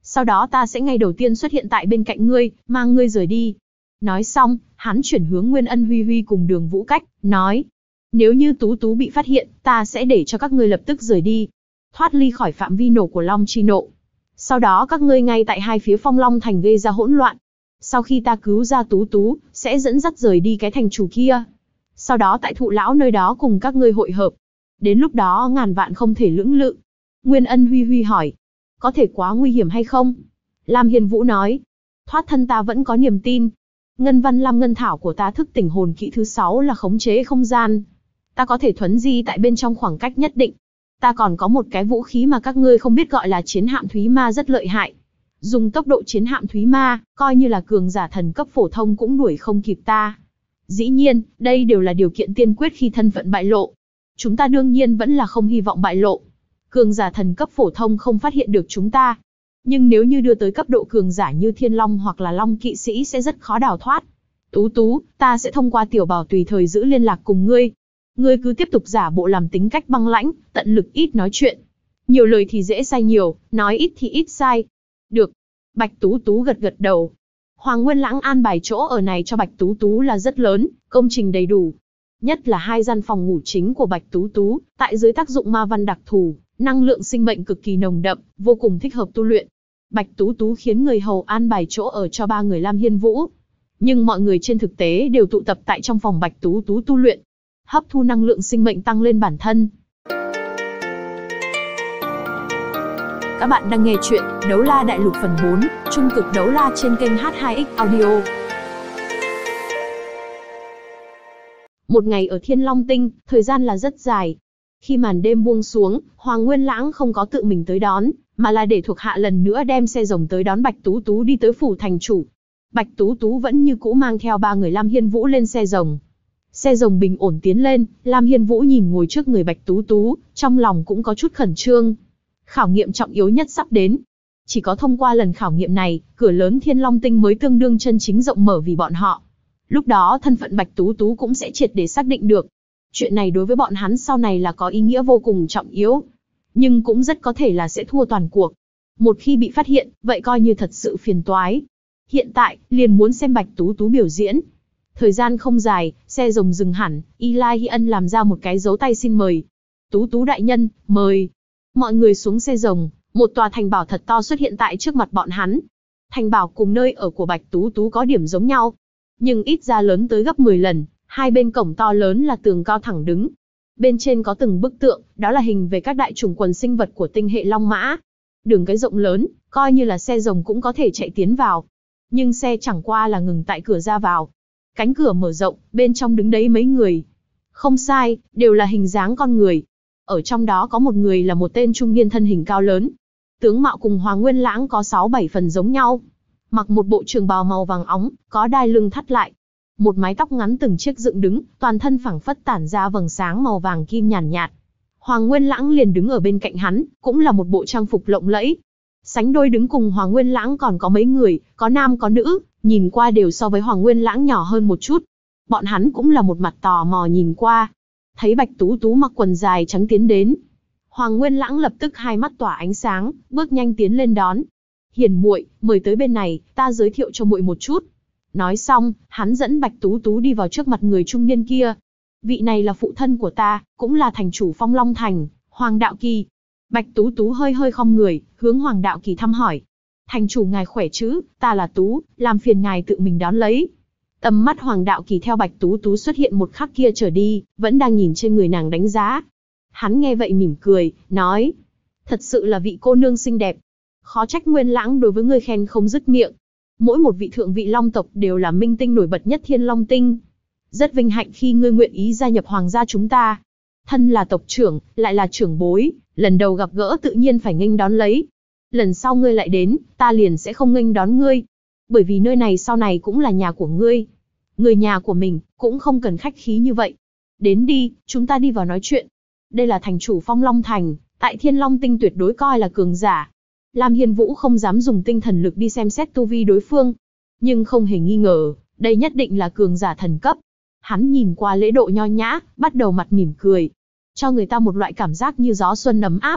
Sau đó ta sẽ ngay đầu tiên xuất hiện tại bên cạnh ngươi, mang ngươi rời đi. Nói xong, hắn chuyển hướng Nguyên Ân Huy Huy cùng Đường Vũ Cách, nói. Nếu như Tú Tú bị phát hiện, ta sẽ để cho các ngươi lập tức rời đi. Thoát ly khỏi phạm vi nổ của Long Chi Nộ. Sau đó các ngươi ngay tại hai phía Phong Long Thành gây ra hỗn loạn. Sau khi ta cứu ra Tú Tú, sẽ dẫn dắt rời đi cái thành chủ kia. Sau đó tại Thụ Lão nơi đó cùng các ngươi hội hợp. Đến lúc đó ngàn vạn không thể lưỡng lự. Nguyên Ân Huy Huy hỏi. Có thể quá nguy hiểm hay không? Lam Hiên Vũ nói. Thoát thân ta vẫn có niềm tin. Ngân Văn Lam Ngân Thảo của ta thức tỉnh hồn kỹ thứ 6 là khống chế không gian. Ta có thể thuấn di tại bên trong khoảng cách nhất định. Ta còn có một cái vũ khí mà các ngươi không biết gọi là chiến hạm Thúy Ma rất lợi hại. Dùng tốc độ chiến hạm Thúy Ma, coi như là cường giả thần cấp phổ thông cũng đuổi không kịp ta. Dĩ nhiên, đây đều là điều kiện tiên quyết khi thân phận bại lộ. Chúng ta đương nhiên vẫn là không hy vọng bại lộ. Cường giả thần cấp phổ thông không phát hiện được chúng ta. Nhưng nếu như đưa tới cấp độ cường giả như Thiên Long hoặc là Long Kỵ Sĩ sẽ rất khó đào thoát. Tú Tú, ta sẽ thông qua Tiểu Bảo tùy thời giữ liên lạc cùng ngươi. Ngươi cứ tiếp tục giả bộ làm tính cách băng lãnh, tận lực ít nói chuyện. Nhiều lời thì dễ sai nhiều, nói ít thì ít sai. Được. Bạch Tú Tú gật gật đầu. Hoàng Nguyên Lãng an bài chỗ ở này cho Bạch Tú Tú là rất lớn, công trình đầy đủ. Nhất là 2 gian phòng ngủ chính của Bạch Tú Tú, tại dưới tác dụng ma văn đặc thù, năng lượng sinh mệnh cực kỳ nồng đậm, vô cùng thích hợp tu luyện. Bạch Tú Tú khiến người hầu an bài chỗ ở cho 3 người Lam Hiên Vũ. Nhưng mọi người trên thực tế đều tụ tập tại trong phòng Bạch Tú Tú tu luyện. Hấp thu năng lượng sinh mệnh tăng lên bản thân. Các bạn đang nghe chuyện Đấu La Đại Lục phần 4, Trung cực đấu la trên kênh H2X Audio. Một ngày ở Thiên Long Tinh, thời gian là rất dài. Khi màn đêm buông xuống, Hoàng Nguyên Lãng không có tự mình tới đón, mà là để thuộc hạ lần nữa đem xe rồng tới đón Bạch Tú Tú đi tới phủ thành chủ. Bạch Tú Tú vẫn như cũ mang theo 3 người Lam Hiên Vũ lên xe rồng. Xe rồng bình ổn tiến lên, Lam Hiên Vũ nhìn ngồi trước người Bạch Tú Tú, trong lòng cũng có chút khẩn trương. Khảo nghiệm trọng yếu nhất sắp đến. Chỉ có thông qua lần khảo nghiệm này, cửa lớn Thiên Long Tinh mới tương đương chân chính rộng mở vì bọn họ. Lúc đó thân phận Bạch Tú Tú cũng sẽ triệt để xác định được. Chuyện này đối với bọn hắn sau này là có ý nghĩa vô cùng trọng yếu. Nhưng cũng rất có thể là sẽ thua toàn cuộc. Một khi bị phát hiện, vậy coi như thật sự phiền toái. Hiện tại, liền muốn xem Bạch Tú Tú biểu diễn. Thời gian không dài, xe rồng dừng hẳn, Eli Hi Ân làm ra một cái dấu tay xin mời. Tú Tú đại nhân, mời. Mọi người xuống xe rồng, một tòa thành bảo thật to xuất hiện tại trước mặt bọn hắn. Thành bảo cùng nơi ở của Bạch Tú Tú có điểm giống nhau, nhưng ít ra lớn tới gấp 10 lần, hai bên cổng to lớn là tường cao thẳng đứng. Bên trên có từng bức tượng, đó là hình về các đại chủng quần sinh vật của tinh hệ Long Mã. Đường cái rộng lớn, coi như là xe rồng cũng có thể chạy tiến vào. Nhưng xe chẳng qua là ngừng tại cửa ra vào. Cánh cửa mở rộng, bên trong đứng đấy mấy người. Không sai, đều là hình dáng con người. Ở trong đó có một người là một tên trung niên thân hình cao lớn. Tướng mạo cùng Hoàng Nguyên Lãng có 6-7 phần giống nhau. Mặc một bộ trường bào màu vàng óng, có đai lưng thắt lại. Một mái tóc ngắn từng chiếc dựng đứng, toàn thân phảng phất tản ra vầng sáng màu vàng kim nhàn nhạt. Hoàng Nguyên Lãng liền đứng ở bên cạnh hắn, cũng là một bộ trang phục lộng lẫy. Sánh đôi đứng cùng Hoàng Nguyên Lãng còn có mấy người, có nam có nữ, nhìn qua đều so với Hoàng Nguyên Lãng nhỏ hơn một chút. Bọn hắn cũng là một mặt tò mò nhìn qua. Thấy Bạch Tú Tú mặc quần dài trắng tiến đến. Hoàng Nguyên Lãng lập tức hai mắt tỏa ánh sáng, bước nhanh tiến lên đón. Hiền muội, mời tới bên này, ta giới thiệu cho muội một chút. Nói xong, hắn dẫn Bạch Tú Tú đi vào trước mặt người trung niên kia. Vị này là phụ thân của ta, cũng là thành chủ Phong Long Thành, Hoàng Đạo Kỳ. Bạch Tú Tú hơi hơi khom người, hướng Hoàng Đạo Kỳ thăm hỏi. Thành chủ ngài khỏe chứ, ta là Tú, làm phiền ngài tự mình đón lấy. Tầm mắt Hoàng Đạo Kỳ theo Bạch Tú Tú xuất hiện một khắc kia trở đi, vẫn đang nhìn trên người nàng đánh giá. Hắn nghe vậy mỉm cười, nói. Thật sự là vị cô nương xinh đẹp. Khó trách Nguyên Lãng đối với ngươi khen không dứt miệng. Mỗi một vị thượng vị Long tộc đều là minh tinh nổi bật nhất Thiên Long Tinh. Rất vinh hạnh khi ngươi nguyện ý gia nhập hoàng gia chúng ta. Thân là tộc trưởng, lại là trưởng bối, lần đầu gặp gỡ tự nhiên phải nghênh đón lấy. Lần sau ngươi lại đến, ta liền sẽ không nghênh đón ngươi. Bởi vì nơi này sau này cũng là nhà của ngươi. Người nhà của mình, cũng không cần khách khí như vậy. Đến đi, chúng ta đi vào nói chuyện. Đây là thành chủ Phong Long Thành, tại Thiên Long Tinh tuyệt đối coi là cường giả. Lam Hiên Vũ không dám dùng tinh thần lực đi xem xét tu vi đối phương. Nhưng không hề nghi ngờ, đây nhất định là cường giả thần cấp. Hắn nhìn qua lễ độ nho nhã, bắt đầu mặt mỉm cười. Cho người ta một loại cảm giác như gió xuân ấm áp.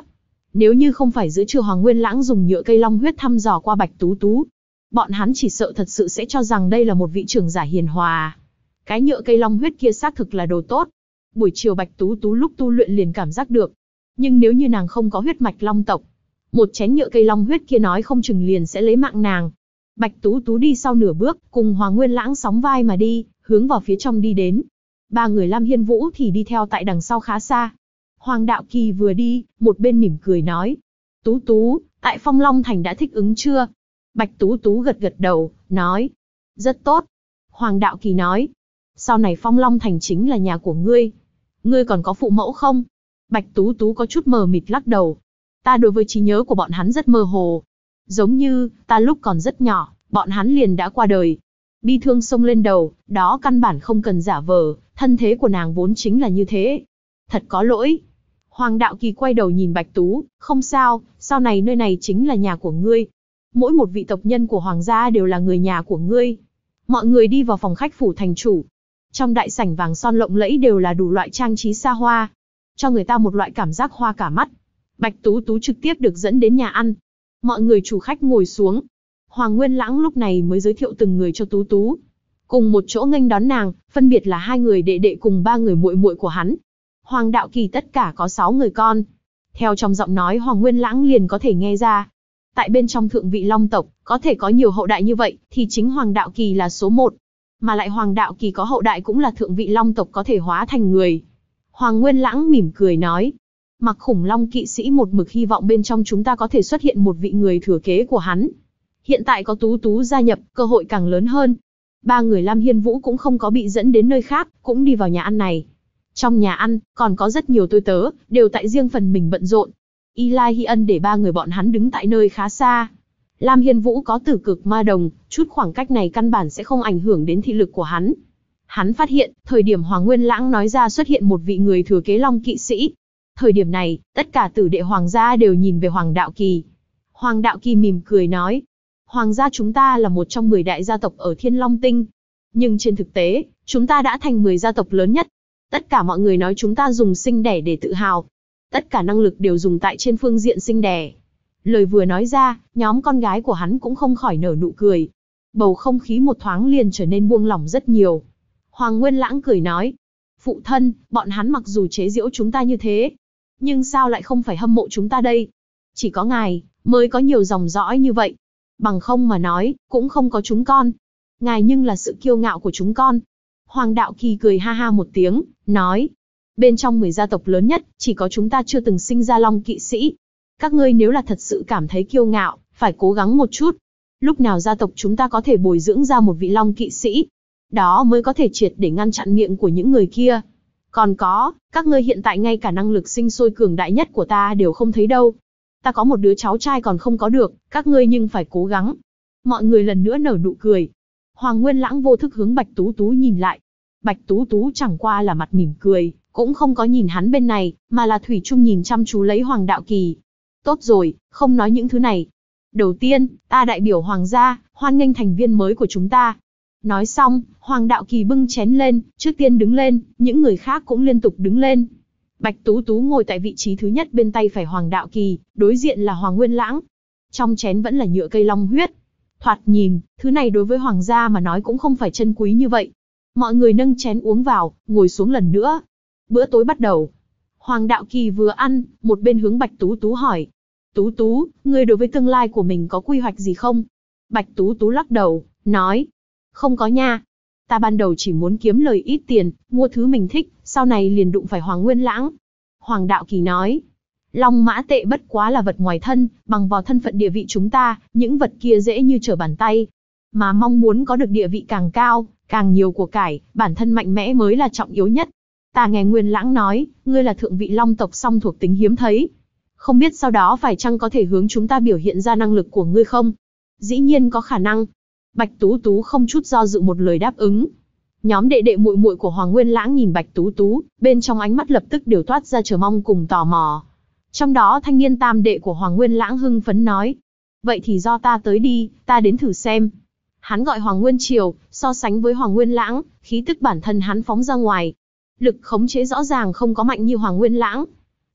Nếu như không phải giữa trưa Hoàng Nguyên Lãng dùng nhựa cây long huyết thăm dò qua Bạch Tú Tú, bọn hắn chỉ sợ thật sự sẽ cho rằng đây là một vị trưởng giả hiền hòa. Cái nhựa cây long huyết kia xác thực là đồ tốt. Buổi chiều Bạch Tú Tú lúc tu luyện liền cảm giác được. Nhưng nếu như nàng không có huyết mạch long tộc, một chén nhựa cây long huyết kia nói không chừng liền sẽ lấy mạng nàng. Bạch Tú Tú đi sau nửa bước, cùng Hoàng Nguyên Lãng sóng vai mà đi, hướng vào phía trong đi đến. Ba người Lam Hiên Vũ thì đi theo tại đằng sau khá xa. Hoàng Đạo Kỳ vừa đi, một bên mỉm cười nói. Tú Tú, tại Phong Long Thành đã thích ứng chưa? Bạch Tú Tú gật gật đầu, nói. Rất tốt. Hoàng Đạo Kỳ nói. Sau này Phong Long Thành chính là nhà của ngươi. Ngươi còn có phụ mẫu không? Bạch Tú Tú có chút mờ mịt lắc đầu. Ta đối với trí nhớ của bọn hắn rất mơ hồ. Giống như, ta lúc còn rất nhỏ, bọn hắn liền đã qua đời. Bi thương xông lên đầu, đó căn bản không cần giả vờ, thân thế của nàng vốn chính là như thế. Thật có lỗi. Hoàng Đạo Kỳ quay đầu nhìn Bạch Tú, không sao, sau này nơi này chính là nhà của ngươi. Mỗi một vị tộc nhân của Hoàng gia đều là người nhà của ngươi. Mọi người đi vào phòng khách phủ thành chủ. Trong đại sảnh vàng son lộng lẫy đều là đủ loại trang trí xa hoa, cho người ta một loại cảm giác hoa cả mắt. Bạch Tú Tú trực tiếp được dẫn đến nhà ăn. Mọi người chủ khách ngồi xuống. Hoàng Nguyên Lãng lúc này mới giới thiệu từng người cho Tú Tú. Cùng một chỗ nghênh đón nàng, phân biệt là 2 người đệ đệ cùng 3 người muội muội của hắn. Hoàng Đạo Kỳ tất cả có 6 người con. Theo trong giọng nói Hoàng Nguyên Lãng liền có thể nghe ra. Tại bên trong thượng vị long tộc, có thể có nhiều hậu đại như vậy, thì chính Hoàng Đạo Kỳ là số 1. Mà lại Hoàng Đạo Kỳ có hậu đại cũng là thượng vị long tộc có thể hóa thành người. Hoàng Nguyên Lãng mỉm cười nói. Mặc Khủng Long kỵ sĩ một mực hy vọng bên trong chúng ta có thể xuất hiện một vị người thừa kế của hắn. Hiện tại có Tú Tú gia nhập, cơ hội càng lớn hơn. 3 người Lam Hiên Vũ cũng không có bị dẫn đến nơi khác, cũng đi vào nhà ăn này. Trong nhà ăn, còn có rất nhiều tôi tớ, đều tại riêng phần mình bận rộn. Eli Hi Ân để 3 người bọn hắn đứng tại nơi khá xa. Lam Hiên Vũ có Tử Cực Ma Đồng, chút khoảng cách này căn bản sẽ không ảnh hưởng đến thị lực của hắn. Hắn phát hiện, thời điểm Hoàng Nguyên Lãng nói ra xuất hiện một vị người thừa kế Long kỵ sĩ. Thời điểm này, tất cả tử đệ Hoàng gia đều nhìn về Hoàng Đạo Kỳ. Hoàng Đạo Kỳ mỉm cười nói. Hoàng gia chúng ta là một trong 10 đại gia tộc ở Thiên Long Tinh. Nhưng trên thực tế, chúng ta đã thành 10 gia tộc lớn nhất. Tất cả mọi người nói chúng ta dùng sinh đẻ để tự hào. Tất cả năng lực đều dùng tại trên phương diện sinh đẻ. Lời vừa nói ra, nhóm con gái của hắn cũng không khỏi nở nụ cười. Bầu không khí một thoáng liền trở nên buông lỏng rất nhiều. Hoàng Nguyên Lãng cười nói. Phụ thân, bọn hắn mặc dù chế giễu chúng ta như thế, nhưng sao lại không phải hâm mộ chúng ta đây? Chỉ có ngài, mới có nhiều dòng dõi như vậy. Bằng không mà nói, cũng không có chúng con. Ngài nhưng là sự kiêu ngạo của chúng con. Hoàng Đạo Kỳ cười ha ha một tiếng, nói. Bên trong 10 gia tộc lớn nhất, chỉ có chúng ta chưa từng sinh ra Long kỵ sĩ. Các ngươi nếu là thật sự cảm thấy kiêu ngạo, phải cố gắng một chút. Lúc nào gia tộc chúng ta có thể bồi dưỡng ra một vị Long kỵ sĩ, đó mới có thể triệt để ngăn chặn miệng của những người kia. Còn có, các ngươi hiện tại ngay cả năng lực sinh sôi cường đại nhất của ta đều không thấy đâu. Ta có một đứa cháu trai còn không có được, các ngươi nhưng phải cố gắng. Mọi người lần nữa nở nụ cười. Hoàng Nguyên Lãng vô thức hướng Bạch Tú Tú nhìn lại. Bạch Tú Tú chẳng qua là mặt mỉm cười, cũng không có nhìn hắn bên này, mà là thủy chung nhìn chăm chú lấy Hoàng Đạo Kỳ. Tốt rồi, không nói những thứ này. Đầu tiên, ta đại biểu Hoàng gia, hoan nghênh thành viên mới của chúng ta. Nói xong, Hoàng Đạo Kỳ bưng chén lên, trước tiên đứng lên, những người khác cũng liên tục đứng lên. Bạch Tú Tú ngồi tại vị trí thứ nhất bên tay phải Hoàng Đạo Kỳ, đối diện là Hoàng Nguyên Lãng. Trong chén vẫn là nhựa cây long huyết. Thoạt nhìn, thứ này đối với Hoàng gia mà nói cũng không phải chân quý như vậy. Mọi người nâng chén uống vào, ngồi xuống lần nữa. Bữa tối bắt đầu. Hoàng Đạo Kỳ vừa ăn, một bên hướng Bạch Tú Tú hỏi. Tú Tú, ngươi đối với tương lai của mình có quy hoạch gì không? Bạch Tú Tú lắc đầu, nói. Không có nha. Ta ban đầu chỉ muốn kiếm lời ít tiền, mua thứ mình thích, sau này liền đụng phải Hoàng Nguyên Lãng. Hoàng Đạo Kỳ nói. Long mã tệ bất quá là vật ngoài thân, bằng vào thân phận địa vị chúng ta, những vật kia dễ như trở bàn tay. Mà mong muốn có được địa vị càng cao, càng nhiều của cải, bản thân mạnh mẽ mới là trọng yếu nhất. Ta nghe Nguyên Lãng nói, ngươi là thượng vị long tộc song thuộc tính hiếm thấy. Không biết sau đó phải chăng có thể hướng chúng ta biểu hiện ra năng lực của ngươi không? Dĩ nhiên có khả năng. Bạch Tú Tú không chút do dự một lời đáp ứng. Nhóm đệ đệ muội muội của Hoàng Nguyên Lãng nhìn Bạch Tú Tú, bên trong ánh mắt lập tức đều toát ra chờ mong cùng tò mò. Trong đó thanh niên tam đệ của Hoàng Nguyên Lãng hưng phấn nói. Vậy thì do ta tới đi, ta đến thử xem. Hắn gọi Hoàng Nguyên Triều, so sánh với Hoàng Nguyên Lãng, khí tức bản thân hắn phóng ra ngoài. Lực khống chế rõ ràng không có mạnh như Hoàng Nguyên Lãng.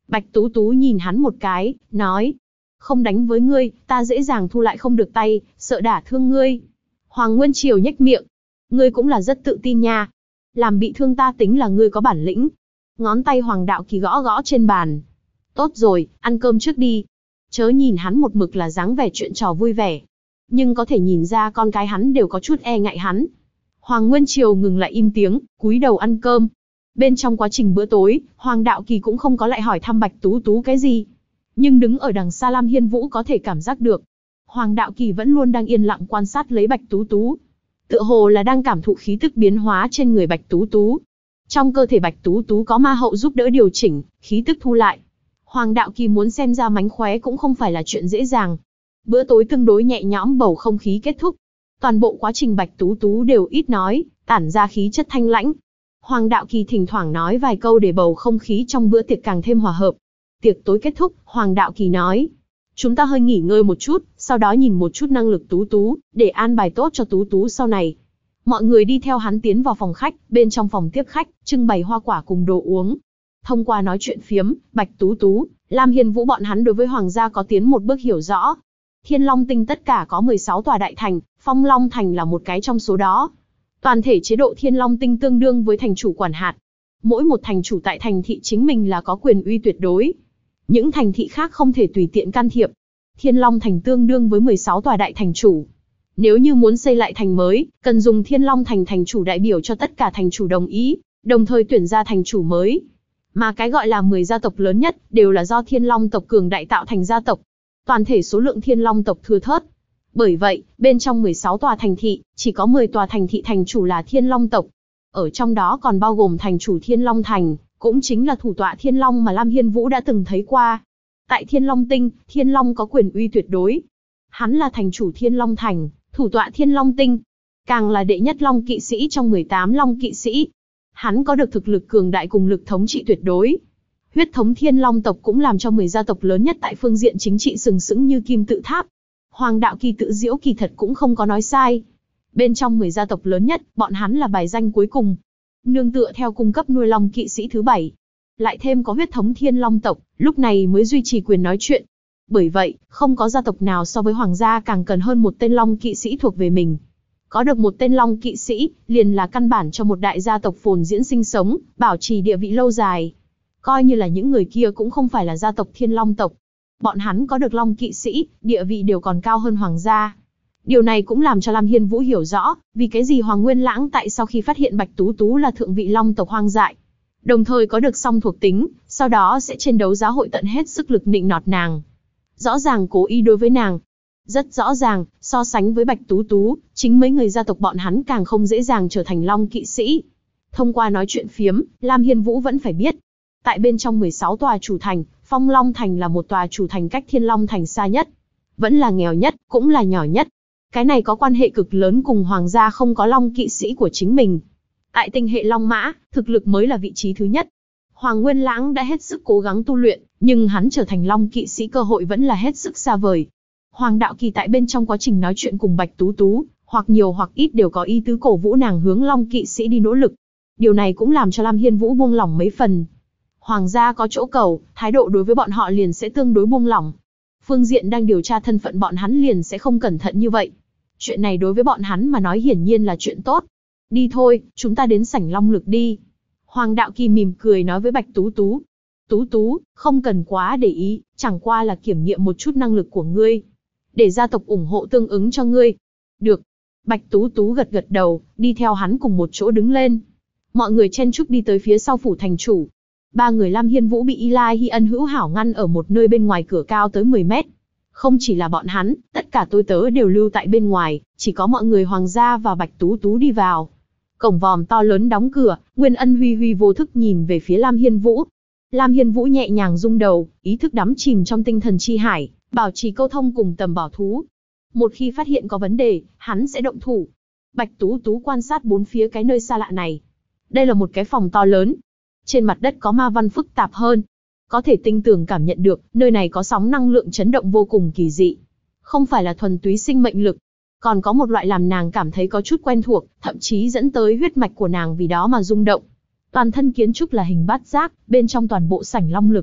Bạch Tú Tú nhìn hắn một cái, nói. Không đánh với ngươi, ta dễ dàng thu lại không được tay, sợ đả thương ngươi. Hoàng Nguyên Triều nhếch miệng. Ngươi cũng là rất tự tin nha. Làm bị thương ta tính là ngươi có bản lĩnh. Ngón tay Hoàng Đạo Kỳ gõ gõ trên bàn. Tốt rồi, ăn cơm trước đi. Chớ nhìn hắn một mực là dáng vẻ chuyện trò vui vẻ. Nhưng có thể nhìn ra con cái hắn đều có chút e ngại hắn. Hoàng Nguyên Triều ngừng lại im tiếng, cúi đầu ăn cơm. Bên trong quá trình bữa tối, Hoàng Đạo Kỳ cũng không có lại hỏi thăm Bạch Tú Tú cái gì. Nhưng đứng ở đằng xa Lam Hiên Vũ có thể cảm giác được. Hoàng Đạo Kỳ vẫn luôn đang yên lặng quan sát lấy Bạch Tú Tú. Tựa hồ là đang cảm thụ khí tức biến hóa trên người Bạch Tú Tú. Trong cơ thể Bạch Tú Tú có ma hậu giúp đỡ điều chỉnh, khí tức thu lại. Hoàng Đạo Kỳ muốn xem ra mánh khóe cũng không phải là chuyện dễ dàng. Bữa tối tương đối nhẹ nhõm, bầu không khí kết thúc. Toàn bộ quá trình Bạch Tú Tú đều ít nói, tản ra khí chất thanh lãnh. Hoàng Đạo Kỳ thỉnh thoảng nói vài câu để bầu không khí trong bữa tiệc càng thêm hòa hợp. Tiệc tối kết thúc, Hoàng Đạo Kỳ nói. Chúng ta hơi nghỉ ngơi một chút, sau đó nhìn một chút năng lực Tú Tú, để an bài tốt cho Tú Tú sau này. Mọi người đi theo hắn tiến vào phòng khách, bên trong phòng tiếp khách, trưng bày hoa quả cùng đồ uống. Thông qua nói chuyện phiếm, Bạch Tú Tú, Lam Hiên Vũ bọn hắn đối với Hoàng gia có tiến một bước hiểu rõ. Thiên Long Tinh tất cả có 16 tòa đại thành, Phong Long Thành là một cái trong số đó. Toàn thể chế độ Thiên Long Tinh tương đương với thành chủ quản hạt. Mỗi một thành chủ tại thành thị chính mình là có quyền uy tuyệt đối. Những thành thị khác không thể tùy tiện can thiệp. Thiên Long Thành tương đương với 16 tòa đại thành chủ. Nếu như muốn xây lại thành mới, cần dùng Thiên Long Thành thành chủ đại biểu cho tất cả thành chủ đồng ý, đồng thời tuyển ra thành chủ mới. Mà cái gọi là 10 gia tộc lớn nhất, đều là do Thiên Long tộc cường đại tạo thành gia tộc. Toàn thể số lượng Thiên Long tộc thưa thớt. Bởi vậy, bên trong 16 tòa thành thị, chỉ có 10 tòa thành thị thành chủ là Thiên Long tộc. Ở trong đó còn bao gồm thành chủ Thiên Long Thành, cũng chính là thủ tọa Thiên Long mà Lam Hiên Vũ đã từng thấy qua. Tại Thiên Long Tinh, Thiên Long có quyền uy tuyệt đối. Hắn là thành chủ Thiên Long Thành, thủ tọa Thiên Long Tinh, càng là đệ nhất Long kỵ sĩ trong 18 Long kỵ sĩ. Hắn có được thực lực cường đại cùng lực thống trị tuyệt đối. Huyết thống Thiên Long tộc cũng làm cho 10 gia tộc lớn nhất tại phương diện chính trị sừng sững như kim tự tháp. Hoàng Đạo Kỳ tự giễu kỳ thật cũng không có nói sai. Bên trong 10 gia tộc lớn nhất, bọn hắn là bài danh cuối cùng. Nương tựa theo cung cấp nuôi Long kỵ sĩ thứ 7. Lại thêm có huyết thống Thiên Long tộc, lúc này mới duy trì quyền nói chuyện. Bởi vậy, không có gia tộc nào so với Hoàng gia càng cần hơn một tên Long kỵ sĩ thuộc về mình. Có được một tên Long kỵ sĩ, liền là căn bản cho một đại gia tộc phồn diễn sinh sống, bảo trì địa vị lâu dài. Coi như là những người kia cũng không phải là gia tộc Thiên Long tộc. Bọn hắn có được Long kỵ sĩ, địa vị đều còn cao hơn Hoàng gia. Điều này cũng làm cho Lam Hiên Vũ hiểu rõ, vì cái gì Hoàng Nguyên Lãng tại sau khi phát hiện Bạch Tú Tú là thượng vị Long tộc hoang dại, đồng thời có được song thuộc tính, sau đó sẽ trên đấu giá hội tận hết sức lực nịnh nọt nàng. Rõ ràng cố ý đối với nàng. Rất rõ ràng, so sánh với Bạch Tú Tú, chính mấy người gia tộc bọn hắn càng không dễ dàng trở thành Long kỵ sĩ. Thông qua nói chuyện phiếm, Lam Hiên Vũ vẫn phải biết. Tại bên trong 16 tòa chủ thành, Phong Long Thành là một tòa chủ thành cách Thiên Long Thành xa nhất. Vẫn là nghèo nhất, cũng là nhỏ nhất. Cái này có quan hệ cực lớn cùng Hoàng gia không có Long kỵ sĩ của chính mình. Tại tinh hệ Long Mã, thực lực mới là vị trí thứ nhất. Hoàng Nguyên Lãng đã hết sức cố gắng tu luyện, nhưng hắn trở thành Long kỵ sĩ cơ hội vẫn là hết sức xa vời. Hoàng Đạo Kỳ tại bên trong quá trình nói chuyện cùng Bạch Tú Tú, hoặc nhiều hoặc ít đều có ý tứ cổ vũ nàng hướng Long kỵ sĩ đi nỗ lực. Điều này cũng làm cho Lam Hiên Vũ buông lỏng mấy phần. Hoàng gia có chỗ cầu, thái độ đối với bọn họ liền sẽ tương đối buông lỏng. Phương diện đang điều tra thân phận bọn hắn liền sẽ không cẩn thận như vậy. Chuyện này đối với bọn hắn mà nói hiển nhiên là chuyện tốt. Đi thôi, chúng ta đến sảnh Long Lực đi. Hoàng Đạo Kỳ mỉm cười nói với Bạch Tú Tú. Tú Tú, không cần quá để ý, chẳng qua là kiểm nghiệm một chút năng lực của ngươi. Để gia tộc ủng hộ tương ứng cho ngươi. Được. Bạch Tú Tú gật gật đầu, đi theo hắn cùng một chỗ đứng lên. Mọi người chen chúc đi tới phía sau phủ thành chủ. Ba người Lam Hiên Vũ bị Eli Hi Ân hữu hảo ngăn ở một nơi bên ngoài cửa cao tới 10 mét. Không chỉ là bọn hắn, tất cả tôi tớ đều lưu tại bên ngoài, chỉ có mọi người Hoàng gia và Bạch Tú Tú đi vào. Cổng vòm to lớn đóng cửa, Nguyên Ân huy huy vô thức nhìn về phía Lam Hiên Vũ. Lam Hiên Vũ nhẹ nhàng rung đầu, ý thức đắm chìm trong tinh thần chi hải, bảo trì câu thông cùng tầm bảo thú. Một khi phát hiện có vấn đề, hắn sẽ động thủ. Bạch Tú Tú quan sát bốn phía cái nơi xa lạ này. Đây là một cái phòng to lớn. Trên mặt đất có ma văn phức tạp hơn. Có thể tinh tường cảm nhận được, nơi này có sóng năng lượng chấn động vô cùng kỳ dị. Không phải là thuần túy sinh mệnh lực. Còn có một loại làm nàng cảm thấy có chút quen thuộc, thậm chí dẫn tới huyết mạch của nàng vì đó mà rung động. Toàn thân kiến trúc là hình bát giác, bên trong toàn bộ sảnh Long Lực.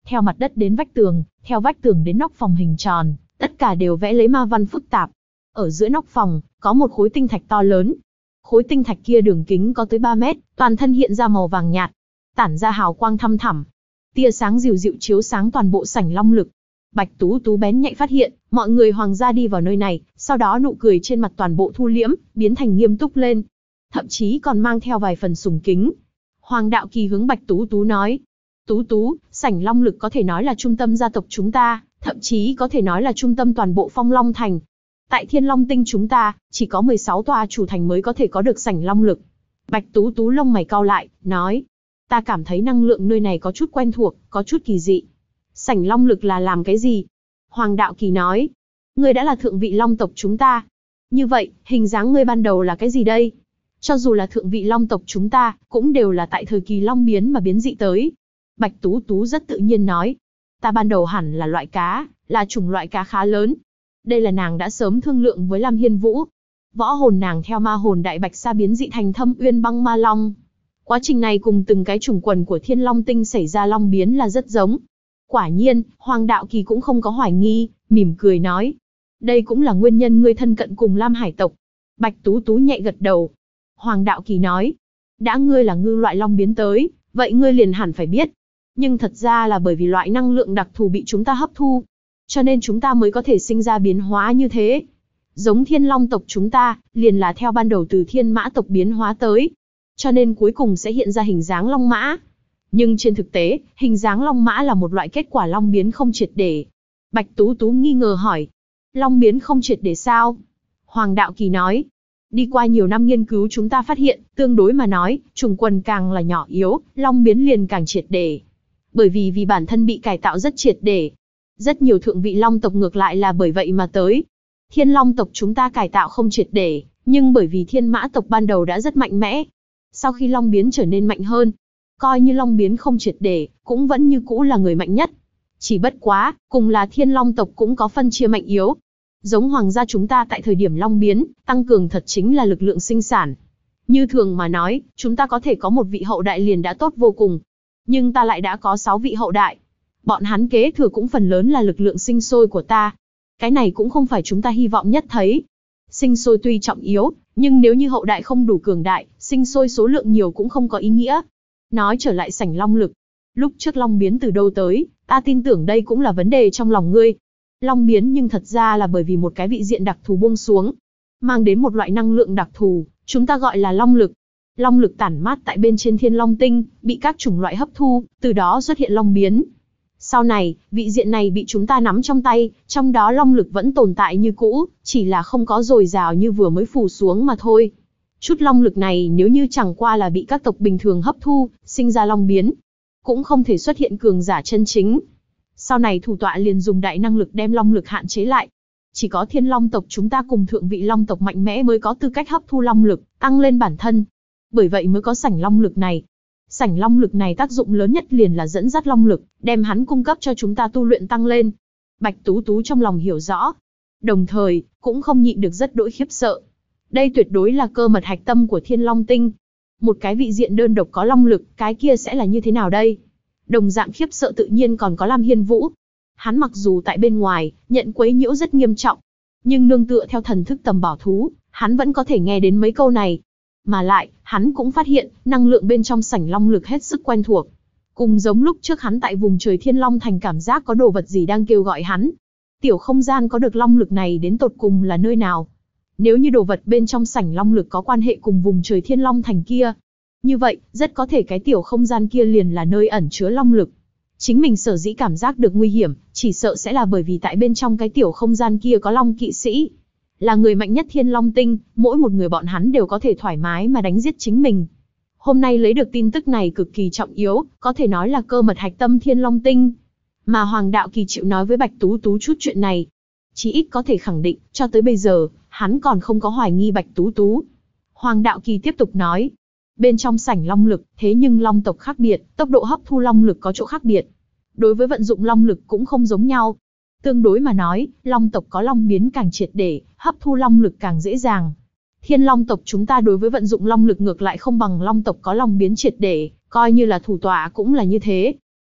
Theo mặt đất đến vách tường, theo vách tường đến nóc phòng hình tròn, tất cả đều vẽ lấy ma văn phức tạp. Ở giữa nóc phòng, có một khối tinh thạch to lớn. Khối tinh thạch kia đường kính có tới 3 mét, toàn thân hiện ra màu vàng nhạt, tản ra hào quang thăm thẳm. Tia sáng dịu dịu chiếu sáng toàn bộ sảnh long lực. Bạch Tú Tú bén nhạy phát hiện, mọi người hoàng gia đi vào nơi này, sau đó nụ cười trên mặt toàn bộ thu liễm, biến thành nghiêm túc lên. Thậm chí còn mang theo vài phần sùng kính. Hoàng Đạo Kỳ hướng Bạch Tú Tú nói. Tú Tú, sảnh long lực có thể nói là trung tâm gia tộc chúng ta, thậm chí có thể nói là trung tâm toàn bộ Phong Long Thành. Tại Thiên Long Tinh chúng ta, chỉ có 16 tòa chủ thành mới có thể có được sảnh long lực. Bạch Tú Tú lông mày cau lại, nói. Ta cảm thấy năng lượng nơi này có chút quen thuộc, có chút kỳ dị. Sảnh long lực là làm cái gì? Hoàng Đạo Kỳ nói. Ngươi đã là thượng vị long tộc chúng ta. Như vậy, hình dáng ngươi ban đầu là cái gì đây? Cho dù là thượng vị long tộc chúng ta, cũng đều là tại thời kỳ long biến mà biến dị tới. Bạch Tú Tú rất tự nhiên nói. Ta ban đầu hẳn là loại cá, là chủng loại cá khá lớn. Đây là nàng đã sớm thương lượng với Lam Hiên Vũ. Võ hồn nàng theo ma hồn đại bạch sa biến dị thành Thâm Uyên Băng Ma Long. Quá trình này cùng từng cái chủng quần của Thiên Long Tinh xảy ra long biến là rất giống. Quả nhiên, Hoàng Đạo Kỳ cũng không có hoài nghi, mỉm cười nói. Đây cũng là nguyên nhân ngươi thân cận cùng Lam Hải tộc. Bạch Tú Tú nhẹ gật đầu. Hoàng Đạo Kỳ nói. Đã ngươi là ngư loại long biến tới, vậy ngươi liền hẳn phải biết. Nhưng thật ra là bởi vì loại năng lượng đặc thù bị chúng ta hấp thu, cho nên chúng ta mới có thể sinh ra biến hóa như thế. Giống Thiên Long tộc chúng ta, liền là theo ban đầu từ Thiên Mã tộc biến hóa tới, cho nên cuối cùng sẽ hiện ra hình dáng long mã. Nhưng trên thực tế, hình dáng long mã là một loại kết quả long biến không triệt để. Bạch Tú Tú nghi ngờ hỏi. Long biến không triệt để sao? Hoàng Đạo Kỳ nói. Đi qua nhiều năm nghiên cứu chúng ta phát hiện, tương đối mà nói, chủng quần càng là nhỏ yếu, long biến liền càng triệt để. Bởi vì bản thân bị cải tạo rất triệt để. Rất nhiều thượng vị long tộc ngược lại là bởi vậy mà tới. Thiên Long tộc chúng ta cải tạo không triệt để, nhưng bởi vì Thiên Mã tộc ban đầu đã rất mạnh mẽ. Sau khi long biến trở nên mạnh hơn, coi như long biến không triệt để, cũng vẫn như cũ là người mạnh nhất. Chỉ bất quá, cùng là Thiên Long tộc cũng có phân chia mạnh yếu. Giống hoàng gia chúng ta tại thời điểm long biến, tăng cường thật chính là lực lượng sinh sản. Như thường mà nói, chúng ta có thể có một vị hậu đại liền đã tốt vô cùng. Nhưng ta lại đã có 6 vị hậu đại. Bọn hắn kế thừa cũng phần lớn là lực lượng sinh sôi của ta. Cái này cũng không phải chúng ta hy vọng nhất thấy. Sinh sôi tuy trọng yếu, nhưng nếu như hậu đại không đủ cường đại, sinh sôi số lượng nhiều cũng không có ý nghĩa. Nói trở lại sảnh long lực. Lúc trước long biến từ đâu tới, ta tin tưởng đây cũng là vấn đề trong lòng ngươi. Long biến nhưng thật ra là bởi vì một cái vị diện đặc thù buông xuống, mang đến một loại năng lượng đặc thù, chúng ta gọi là long lực. Long lực tản mát tại bên trên Thiên Long Tinh, bị các chủng loại hấp thu, từ đó xuất hiện long biến. Sau này, vị diện này bị chúng ta nắm trong tay, trong đó long lực vẫn tồn tại như cũ, chỉ là không có dồi dào như vừa mới phủ xuống mà thôi. Chút long lực này nếu như chẳng qua là bị các tộc bình thường hấp thu, sinh ra long biến, cũng không thể xuất hiện cường giả chân chính. Sau này thủ tọa liền dùng đại năng lực đem long lực hạn chế lại. Chỉ có Thiên Long tộc chúng ta cùng thượng vị long tộc mạnh mẽ mới có tư cách hấp thu long lực, tăng lên bản thân. Bởi vậy mới có sảnh long lực này. Sảnh long lực này tác dụng lớn nhất liền là dẫn dắt long lực, đem hắn cung cấp cho chúng ta tu luyện tăng lên. Bạch Tú Tú trong lòng hiểu rõ. Đồng thời, cũng không nhịn được rất đỗi khiếp sợ. Đây tuyệt đối là cơ mật hạch tâm của Thiên Long Tinh. Một cái vị diện đơn độc có long lực, cái kia sẽ là như thế nào đây? Đồng dạng khiếp sợ tự nhiên còn có Lam Hiên Vũ. Hắn mặc dù tại bên ngoài, nhận quấy nhiễu rất nghiêm trọng, nhưng nương tựa theo thần thức tầm bảo thú, hắn vẫn có thể nghe đến mấy câu này. Mà lại, hắn cũng phát hiện, năng lượng bên trong sảnh long lực hết sức quen thuộc. Cùng giống lúc trước hắn tại vùng trời Thiên Long Thành cảm giác có đồ vật gì đang kêu gọi hắn. Tiểu không gian có được long lực này đến tột cùng là nơi nào? Nếu như đồ vật bên trong sảnh long lực có quan hệ cùng vùng trời Thiên Long Thành kia, như vậy, rất có thể cái tiểu không gian kia liền là nơi ẩn chứa long lực. Chính mình sở dĩ cảm giác được nguy hiểm, chỉ sợ sẽ là bởi vì tại bên trong cái tiểu không gian kia có long kỵ sĩ. Là người mạnh nhất Thiên Long Tinh, mỗi một người bọn hắn đều có thể thoải mái mà đánh giết chính mình. Hôm nay lấy được tin tức này cực kỳ trọng yếu, có thể nói là cơ mật hạch tâm Thiên Long Tinh. Mà Hoàng Đạo Kỳ chịu nói với Bạch Tú Tú chút chuyện này. Chí ít có thể khẳng định, cho tới bây giờ, hắn còn không có hoài nghi Bạch Tú Tú. Hoàng Đạo Kỳ tiếp tục nói. Bên trong sảnh long lực, thế nhưng long tộc khác biệt, tốc độ hấp thu long lực có chỗ khác biệt. Đối với vận dụng long lực cũng không giống nhau. Tương đối mà nói, long tộc có long biến càng triệt để, hấp thu long lực càng dễ dàng. Thiên Long tộc chúng ta đối với vận dụng long lực ngược lại không bằng long tộc có long biến triệt để, coi như là thủ tọa cũng là như thế.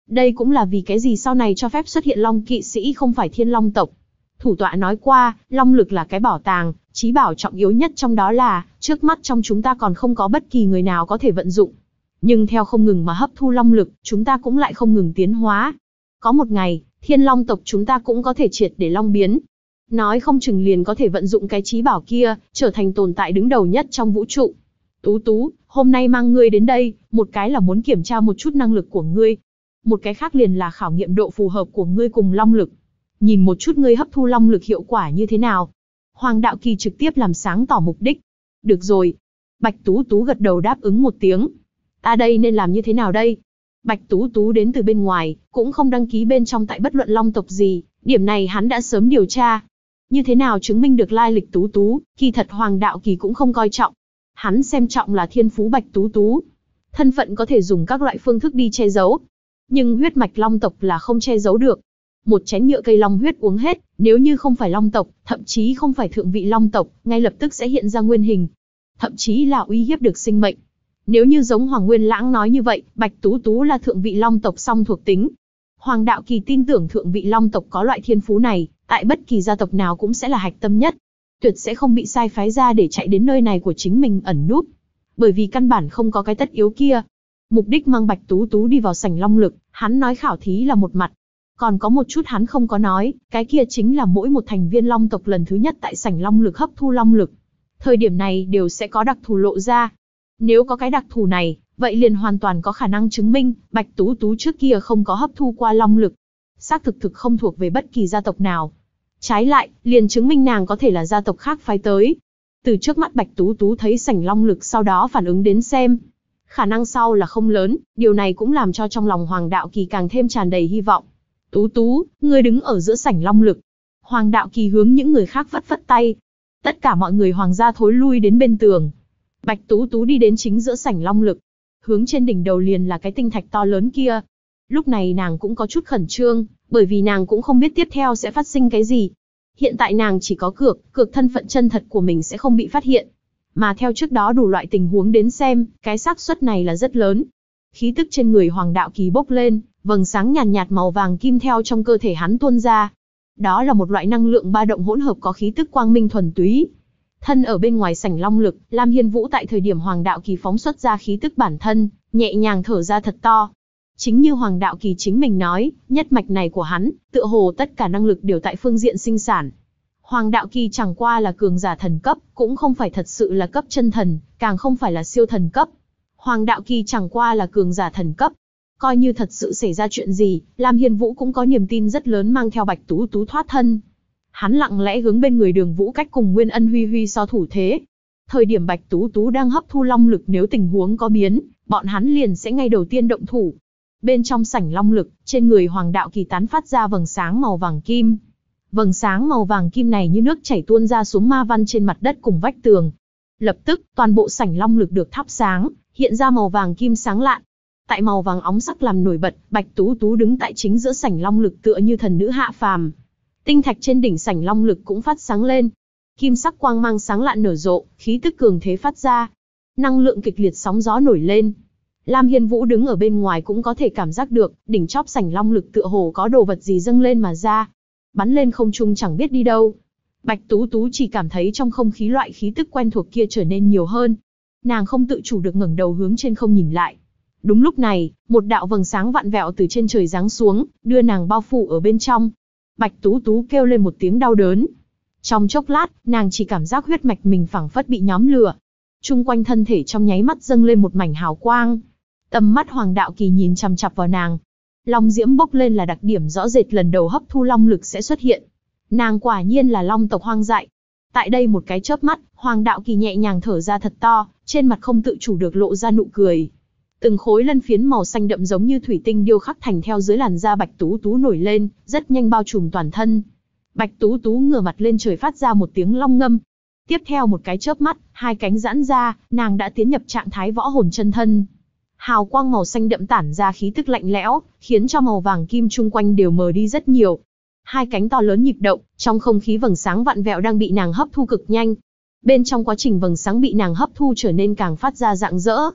Đây cũng là vì cái gì sau này cho phép xuất hiện Long kỵ sĩ không phải Thiên Long tộc. Thủ tọa nói qua, Long lực là cái bảo tàng, chí bảo trọng yếu nhất trong đó là, trước mắt trong chúng ta còn không có bất kỳ người nào có thể vận dụng. Nhưng theo không ngừng mà hấp thu Long lực, chúng ta cũng lại không ngừng tiến hóa. Có một ngày, Thiên Long tộc chúng ta cũng có thể triệt để Long biến. Nói không chừng liền có thể vận dụng cái chí bảo kia, trở thành tồn tại đứng đầu nhất trong vũ trụ. Tú Tú, hôm nay mang ngươi đến đây, một cái là muốn kiểm tra một chút năng lực của ngươi. Một cái khác liền là khảo nghiệm độ phù hợp của ngươi cùng Long lực. Nhìn một chút ngươi hấp thu Long lực hiệu quả như thế nào. Hoàng Đạo Kỳ trực tiếp làm sáng tỏ mục đích. Được rồi. Bạch Tú Tú gật đầu đáp ứng một tiếng. Ta đây nên làm như thế nào đây? Bạch Tú Tú đến từ bên ngoài, cũng không đăng ký bên trong tại bất luận Long tộc gì, điểm này hắn đã sớm điều tra. Như thế nào chứng minh được lai lịch Tú Tú, kỳ thật Hoàng Đạo Kỳ cũng không coi trọng. Hắn xem trọng là thiên phú Bạch Tú Tú. Thân phận có thể dùng các loại phương thức đi che giấu. Nhưng huyết mạch Long tộc là không che giấu được. Một chén nhựa cây long huyết uống hết, nếu như không phải Long tộc, thậm chí không phải thượng vị Long tộc, ngay lập tức sẽ hiện ra nguyên hình. Thậm chí là uy hiếp được sinh mệnh. Nếu như giống Hoàng Nguyên Lãng nói như vậy, Bạch Tú Tú là thượng vị Long tộc song thuộc tính. Hoàng Đạo Kỳ tin tưởng thượng vị Long tộc có loại thiên phú này, tại bất kỳ gia tộc nào cũng sẽ là hạch tâm nhất. Tuyệt sẽ không bị sai phái ra để chạy đến nơi này của chính mình ẩn núp. Bởi vì căn bản không có cái tất yếu kia. Mục đích mang Bạch Tú Tú đi vào sảnh Long lực, hắn nói khảo thí là một mặt. Còn có một chút hắn không có nói, cái kia chính là mỗi một thành viên Long tộc lần thứ nhất tại sảnh Long lực hấp thu Long lực. Thời điểm này đều sẽ có đặc thù lộ ra. Nếu có cái đặc thù này, vậy liền hoàn toàn có khả năng chứng minh, Bạch Tú Tú trước kia không có hấp thu qua Long lực. Xác thực không thuộc về bất kỳ gia tộc nào. Trái lại, liền chứng minh nàng có thể là gia tộc khác phái tới. Từ trước mắt Bạch Tú Tú thấy sảnh Long lực sau đó phản ứng đến xem. Khả năng sau là không lớn, điều này cũng làm cho trong lòng Hoàng Đạo Kỳ càng thêm tràn đầy hy vọng. Tú Tú, ngươi đứng ở giữa sảnh Long lực. Hoàng Đạo Kỳ hướng những người khác phất phất tay. Tất cả mọi người hoàng gia thối lui đến bên tường. Bạch Tú Tú đi đến chính giữa sảnh Long lực. Hướng trên đỉnh đầu liền là cái tinh thạch to lớn kia. Lúc này nàng cũng có chút khẩn trương, bởi vì nàng cũng không biết tiếp theo sẽ phát sinh cái gì. Hiện tại nàng chỉ có cược thân phận chân thật của mình sẽ không bị phát hiện. Mà theo trước đó đủ loại tình huống đến xem, cái xác suất này là rất lớn. Khí tức trên người Hoàng Đạo Kỳ bốc lên, vầng sáng nhàn nhạt màu vàng kim theo trong cơ thể hắn tuôn ra. Đó là một loại năng lượng ba động hỗn hợp có khí tức quang minh thuần túy. Thân ở bên ngoài sảnh Long lực, Lam Hiên Vũ tại thời điểm Hoàng Đạo Kỳ phóng xuất ra khí tức bản thân, nhẹ nhàng thở ra thật to. Chính như Hoàng Đạo Kỳ chính mình nói, nhất mạch này của hắn, tựa hồ tất cả năng lực đều tại phương diện sinh sản. Hoàng Đạo Kỳ chẳng qua là cường giả thần cấp, cũng không phải thật sự là cấp chân thần, càng không phải là siêu thần cấp. Hoàng Đạo Kỳ chẳng qua là cường giả thần cấp. Coi như thật sự xảy ra chuyện gì, Lam Hiên Vũ cũng có niềm tin rất lớn mang theo Bạch Tú Tú thoát thân. Hắn lặng lẽ hướng bên người Đường Vũ Cách cùng Nguyên Ân Huy Huy so thủ thế. Thời điểm Bạch Tú Tú đang hấp thu Long lực, nếu tình huống có biến, bọn hắn liền sẽ ngay đầu tiên động thủ. Bên trong sảnh Long lực, trên người Hoàng Đạo Kỳ tán phát ra vầng sáng màu vàng kim. Vầng sáng màu vàng kim này như nước chảy tuôn ra xuống ma văn trên mặt đất cùng vách tường. Lập tức, toàn bộ sảnh Long lực được thắp sáng, hiện ra màu vàng kim sáng lạn. Tại màu vàng óng sắc làm nổi bật, Bạch Tú Tú đứng tại chính giữa sảnh Long lực tựa như thần nữ hạ phàm. Tinh thạch trên đỉnh sảnh Long lực cũng phát sáng lên. Kim sắc quang mang sáng lạn nở rộ, khí tức cường thế phát ra. Năng lượng kịch liệt sóng gió nổi lên. Lam Hiên Vũ đứng ở bên ngoài cũng có thể cảm giác được, đỉnh chóp sảnh Long lực tựa hồ có đồ vật gì dâng lên mà ra. Bắn lên không trung chẳng biết đi đâu. Bạch Tú Tú chỉ cảm thấy trong không khí loại khí tức quen thuộc kia trở nên nhiều hơn. Nàng không tự chủ được ngẩng đầu hướng trên không nhìn lại. Đúng lúc này, một đạo vầng sáng vặn vẹo từ trên trời giáng xuống, đưa nàng bao phủ ở bên trong. Bạch Tú Tú kêu lên một tiếng đau đớn. Trong chốc lát, nàng chỉ cảm giác huyết mạch mình phảng phất bị nhóm lửa. Trung quanh thân thể trong nháy mắt dâng lên một mảnh hào quang. Tầm mắt Hoàng Đạo Kỳ nhìn chằm chằm vào nàng. Long diễm bốc lên là đặc điểm rõ rệt lần đầu hấp thu long lực sẽ xuất hiện. Nàng quả nhiên là Long tộc hoang dại. Tại đây một cái chớp mắt, Hoàng Đạo Kỳ nhẹ nhàng thở ra thật to, trên mặt không tự chủ được lộ ra nụ cười. Từng khối lân phiến màu xanh đậm giống như thủy tinh điêu khắc thành theo dưới làn da Bạch Tú Tú nổi lên, rất nhanh bao trùm toàn thân. Bạch Tú Tú ngửa mặt lên trời phát ra một tiếng long ngâm. Tiếp theo một cái chớp mắt, hai cánh giãn ra, nàng đã tiến nhập trạng thái võ hồn chân thân. Hào quang màu xanh đậm tản ra khí tức lạnh lẽo, khiến cho màu vàng kim chung quanh đều mờ đi rất nhiều. Hai cánh to lớn nhịp động, trong không khí vầng sáng vặn vẹo đang bị nàng hấp thu cực nhanh. Bên trong quá trình vầng sáng bị nàng hấp thu trở nên càng phát ra rạng rỡ.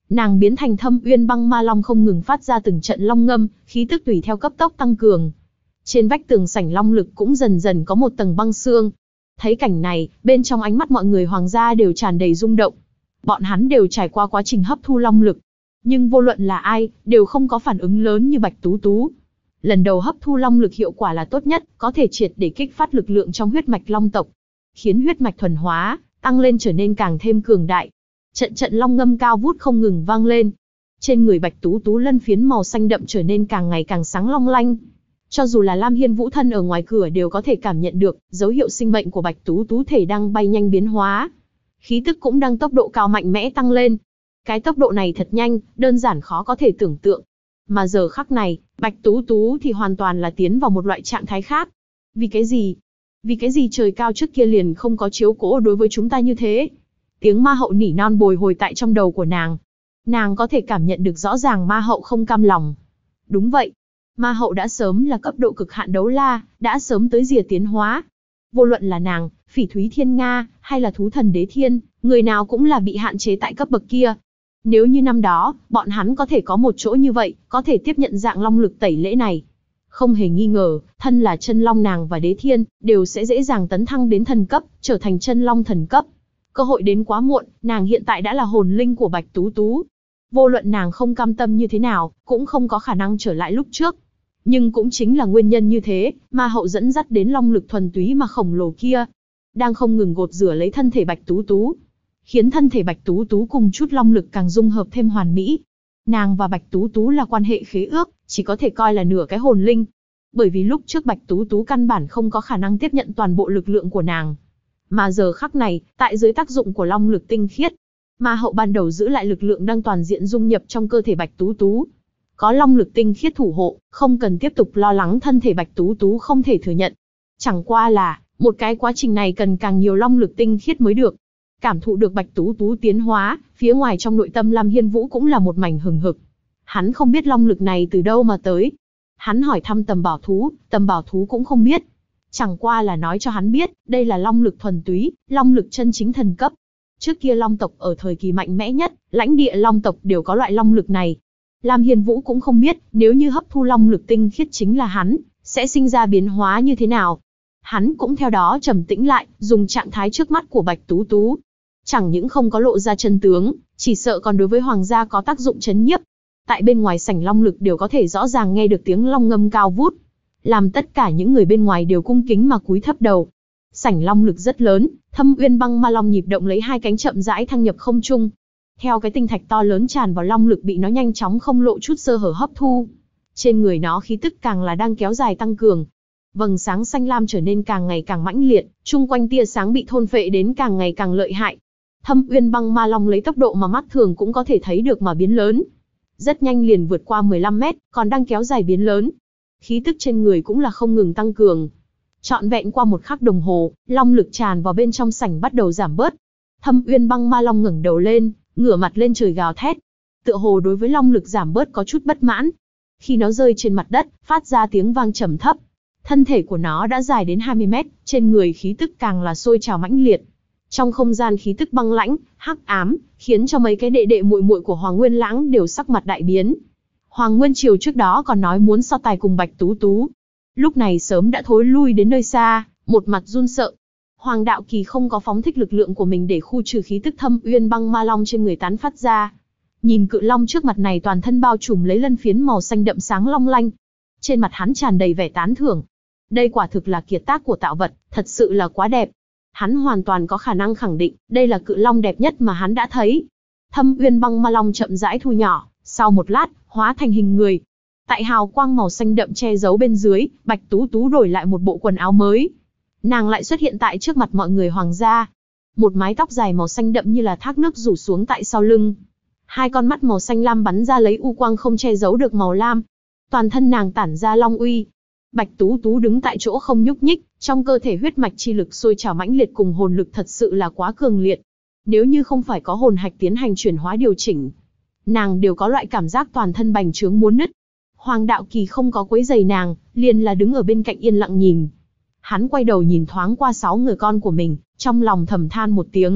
Nàng biến thành Thâm Uyên Băng Ma Long không ngừng phát ra từng trận long ngâm, khí tức tùy theo cấp tốc tăng cường. Trên vách tường sảnh long lực cũng dần dần có một tầng băng xương. Thấy cảnh này, bên trong ánh mắt mọi người hoàng gia đều tràn đầy rung động. Bọn hắn đều trải qua quá trình hấp thu long lực, nhưng vô luận là ai, đều không có phản ứng lớn như Bạch Tú Tú. Lần đầu hấp thu long lực hiệu quả là tốt nhất, có thể triệt để kích phát lực lượng trong huyết mạch long tộc, khiến huyết mạch thuần hóa, tăng lên trở nên càng thêm cường đại. Trận trận long ngâm cao vút không ngừng vang lên. Trên người Bạch Tú Tú lân phiến màu xanh đậm trở nên càng ngày càng sáng long lanh. Cho dù là Lam Hiên Vũ thân ở ngoài cửa đều có thể cảm nhận được, dấu hiệu sinh mệnh của Bạch Tú Tú thể đang bay nhanh biến hóa. Khí tức cũng đang tốc độ cao mạnh mẽ tăng lên. Cái tốc độ này thật nhanh, đơn giản khó có thể tưởng tượng. Mà giờ khắc này, Bạch Tú Tú thì hoàn toàn là tiến vào một loại trạng thái khác. Vì cái gì? Vì cái gì trời cao trước kia liền không có chiếu cố đối với chúng ta như thế? Tiếng ma hậu nỉ non bồi hồi tại trong đầu của nàng. Nàng có thể cảm nhận được rõ ràng ma hậu không cam lòng. Đúng vậy. Ma hậu đã sớm là cấp độ cực hạn đấu la, đã sớm tới rìa tiến hóa. Vô luận là nàng, Phỉ Thúy Thiên Nga, hay là thú thần Đế Thiên, người nào cũng là bị hạn chế tại cấp bậc kia. Nếu như năm đó, bọn hắn có thể có một chỗ như vậy, có thể tiếp nhận dạng long lực tẩy lễ này. Không hề nghi ngờ, thân là chân long nàng và Đế Thiên, đều sẽ dễ dàng tấn thăng đến thần cấp, trở thành chân long thần cấp. Cơ hội đến quá muộn, nàng hiện tại đã là hồn linh của Bạch Tú Tú. Vô luận nàng không cam tâm như thế nào, cũng không có khả năng trở lại lúc trước. Nhưng cũng chính là nguyên nhân như thế, ma hậu dẫn dắt đến long lực thuần túy mà khổng lồ kia, đang không ngừng gột rửa lấy thân thể Bạch Tú Tú, khiến thân thể Bạch Tú Tú cùng chút long lực càng dung hợp thêm hoàn mỹ. Nàng và Bạch Tú Tú là quan hệ khế ước, chỉ có thể coi là nửa cái hồn linh. Bởi vì lúc trước Bạch Tú Tú căn bản không có khả năng tiếp nhận toàn bộ lực lượng của nàng. Mà giờ khắc này, tại dưới tác dụng của long lực tinh khiết, ma hậu ban đầu giữ lại lực lượng đang toàn diện dung nhập trong cơ thể Bạch Tú Tú. Có long lực tinh khiết thủ hộ, không cần tiếp tục lo lắng thân thể Bạch Tú Tú không thể thừa nhận. Chẳng qua là, một cái quá trình này cần càng nhiều long lực tinh khiết mới được. Cảm thụ được Bạch Tú Tú tiến hóa, phía ngoài trong nội tâm Lam Hiên Vũ cũng là một mảnh hừng hực. Hắn không biết long lực này từ đâu mà tới. Hắn hỏi thăm Tầm Bảo Thú cũng không biết. Chẳng qua là nói cho hắn biết, đây là long lực thuần túy, long lực chân chính thần cấp. Trước kia long tộc ở thời kỳ mạnh mẽ nhất, lãnh địa long tộc đều có loại long lực này. Lam Hiên Vũ cũng không biết, nếu như hấp thu long lực tinh khiết chính là hắn, sẽ sinh ra biến hóa như thế nào. Hắn cũng theo đó trầm tĩnh lại, dùng trạng thái trước mắt của Bạch Tú Tú. Chẳng những không có lộ ra chân tướng, chỉ sợ còn đối với hoàng gia có tác dụng chấn nhiếp. Tại bên ngoài sảnh long lực đều có thể rõ ràng nghe được tiếng long ngâm cao vút, làm tất cả những người bên ngoài đều cung kính mà cúi thấp đầu. Sảnh long lực rất lớn, Thâm Uyên Băng Ma Long nhịp động lấy hai cánh chậm rãi thăng nhập không trung. Theo cái tinh thạch to lớn tràn vào long lực bị nó nhanh chóng không lộ chút sơ hở hấp thu. Trên người nó khí tức càng là đang kéo dài tăng cường. Vầng sáng xanh lam trở nên càng ngày càng mãnh liệt, chung quanh tia sáng bị thôn phệ đến càng ngày càng lợi hại. Thâm Uyên Băng Ma Long lấy tốc độ mà mắt thường cũng có thể thấy được mà biến lớn. Rất nhanh liền vượt qua 15 mét, còn đang kéo dài biến lớn. Khí tức trên người cũng là không ngừng tăng cường. Trọn vẹn qua một khắc đồng hồ, long lực tràn vào bên trong sảnh bắt đầu giảm bớt. Thâm Uyên Băng Ma Long ngẩng đầu lên, ngửa mặt lên trời gào thét. Tựa hồ đối với long lực giảm bớt có chút bất mãn. Khi nó rơi trên mặt đất, phát ra tiếng vang trầm thấp. Thân thể của nó đã dài đến 20 mét, trên người khí tức càng là sôi trào mãnh liệt. Trong không gian khí tức băng lãnh, hắc ám, khiến cho mấy cái đệ đệ muội muội của Hoàng Nguyên Lãng đều sắc mặt đại biến. Hoàng Nguyên Triều trước đó còn nói muốn so tài cùng Bạch Tú Tú, lúc này sớm đã thối lui đến nơi xa, một mặt run sợ. Hoàng Đạo Kỳ không có phóng thích lực lượng của mình để khu trừ khí tức Thâm Uyên Băng Ma Long trên người tán phát ra. Nhìn cự long trước mặt này toàn thân bao trùm lấy lân phiến màu xanh đậm sáng long lanh, trên mặt hắn tràn đầy vẻ tán thưởng. Đây quả thực là kiệt tác của tạo vật, thật sự là quá đẹp. Hắn hoàn toàn có khả năng khẳng định, đây là cự long đẹp nhất mà hắn đã thấy. Thâm Uyên Băng Ma Long chậm rãi thu nhỏ, sau một lát, hóa thành hình người. Tại hào quang màu xanh đậm che giấu bên dưới, Bạch Tú Tú đổi lại một bộ quần áo mới. Nàng lại xuất hiện tại trước mặt mọi người hoàng gia. Một mái tóc dài màu xanh đậm như là thác nước rủ xuống tại sau lưng. Hai con mắt màu xanh lam bắn ra lấy u quang không che giấu được màu lam. Toàn thân nàng tản ra long uy. Bạch Tú Tú đứng tại chỗ không nhúc nhích, trong cơ thể huyết mạch chi lực sôi trào mãnh liệt cùng hồn lực thật sự là quá cường liệt. Nếu như không phải có hồn hạch tiến hành chuyển hóa điều chỉnh, nàng đều có loại cảm giác toàn thân bành trướng muốn nứt. Hoàng Đạo Kỳ không có quấy rầy nàng, liền là đứng ở bên cạnh yên lặng nhìn. Hắn quay đầu nhìn thoáng qua 6 người con của mình, trong lòng thầm than một tiếng.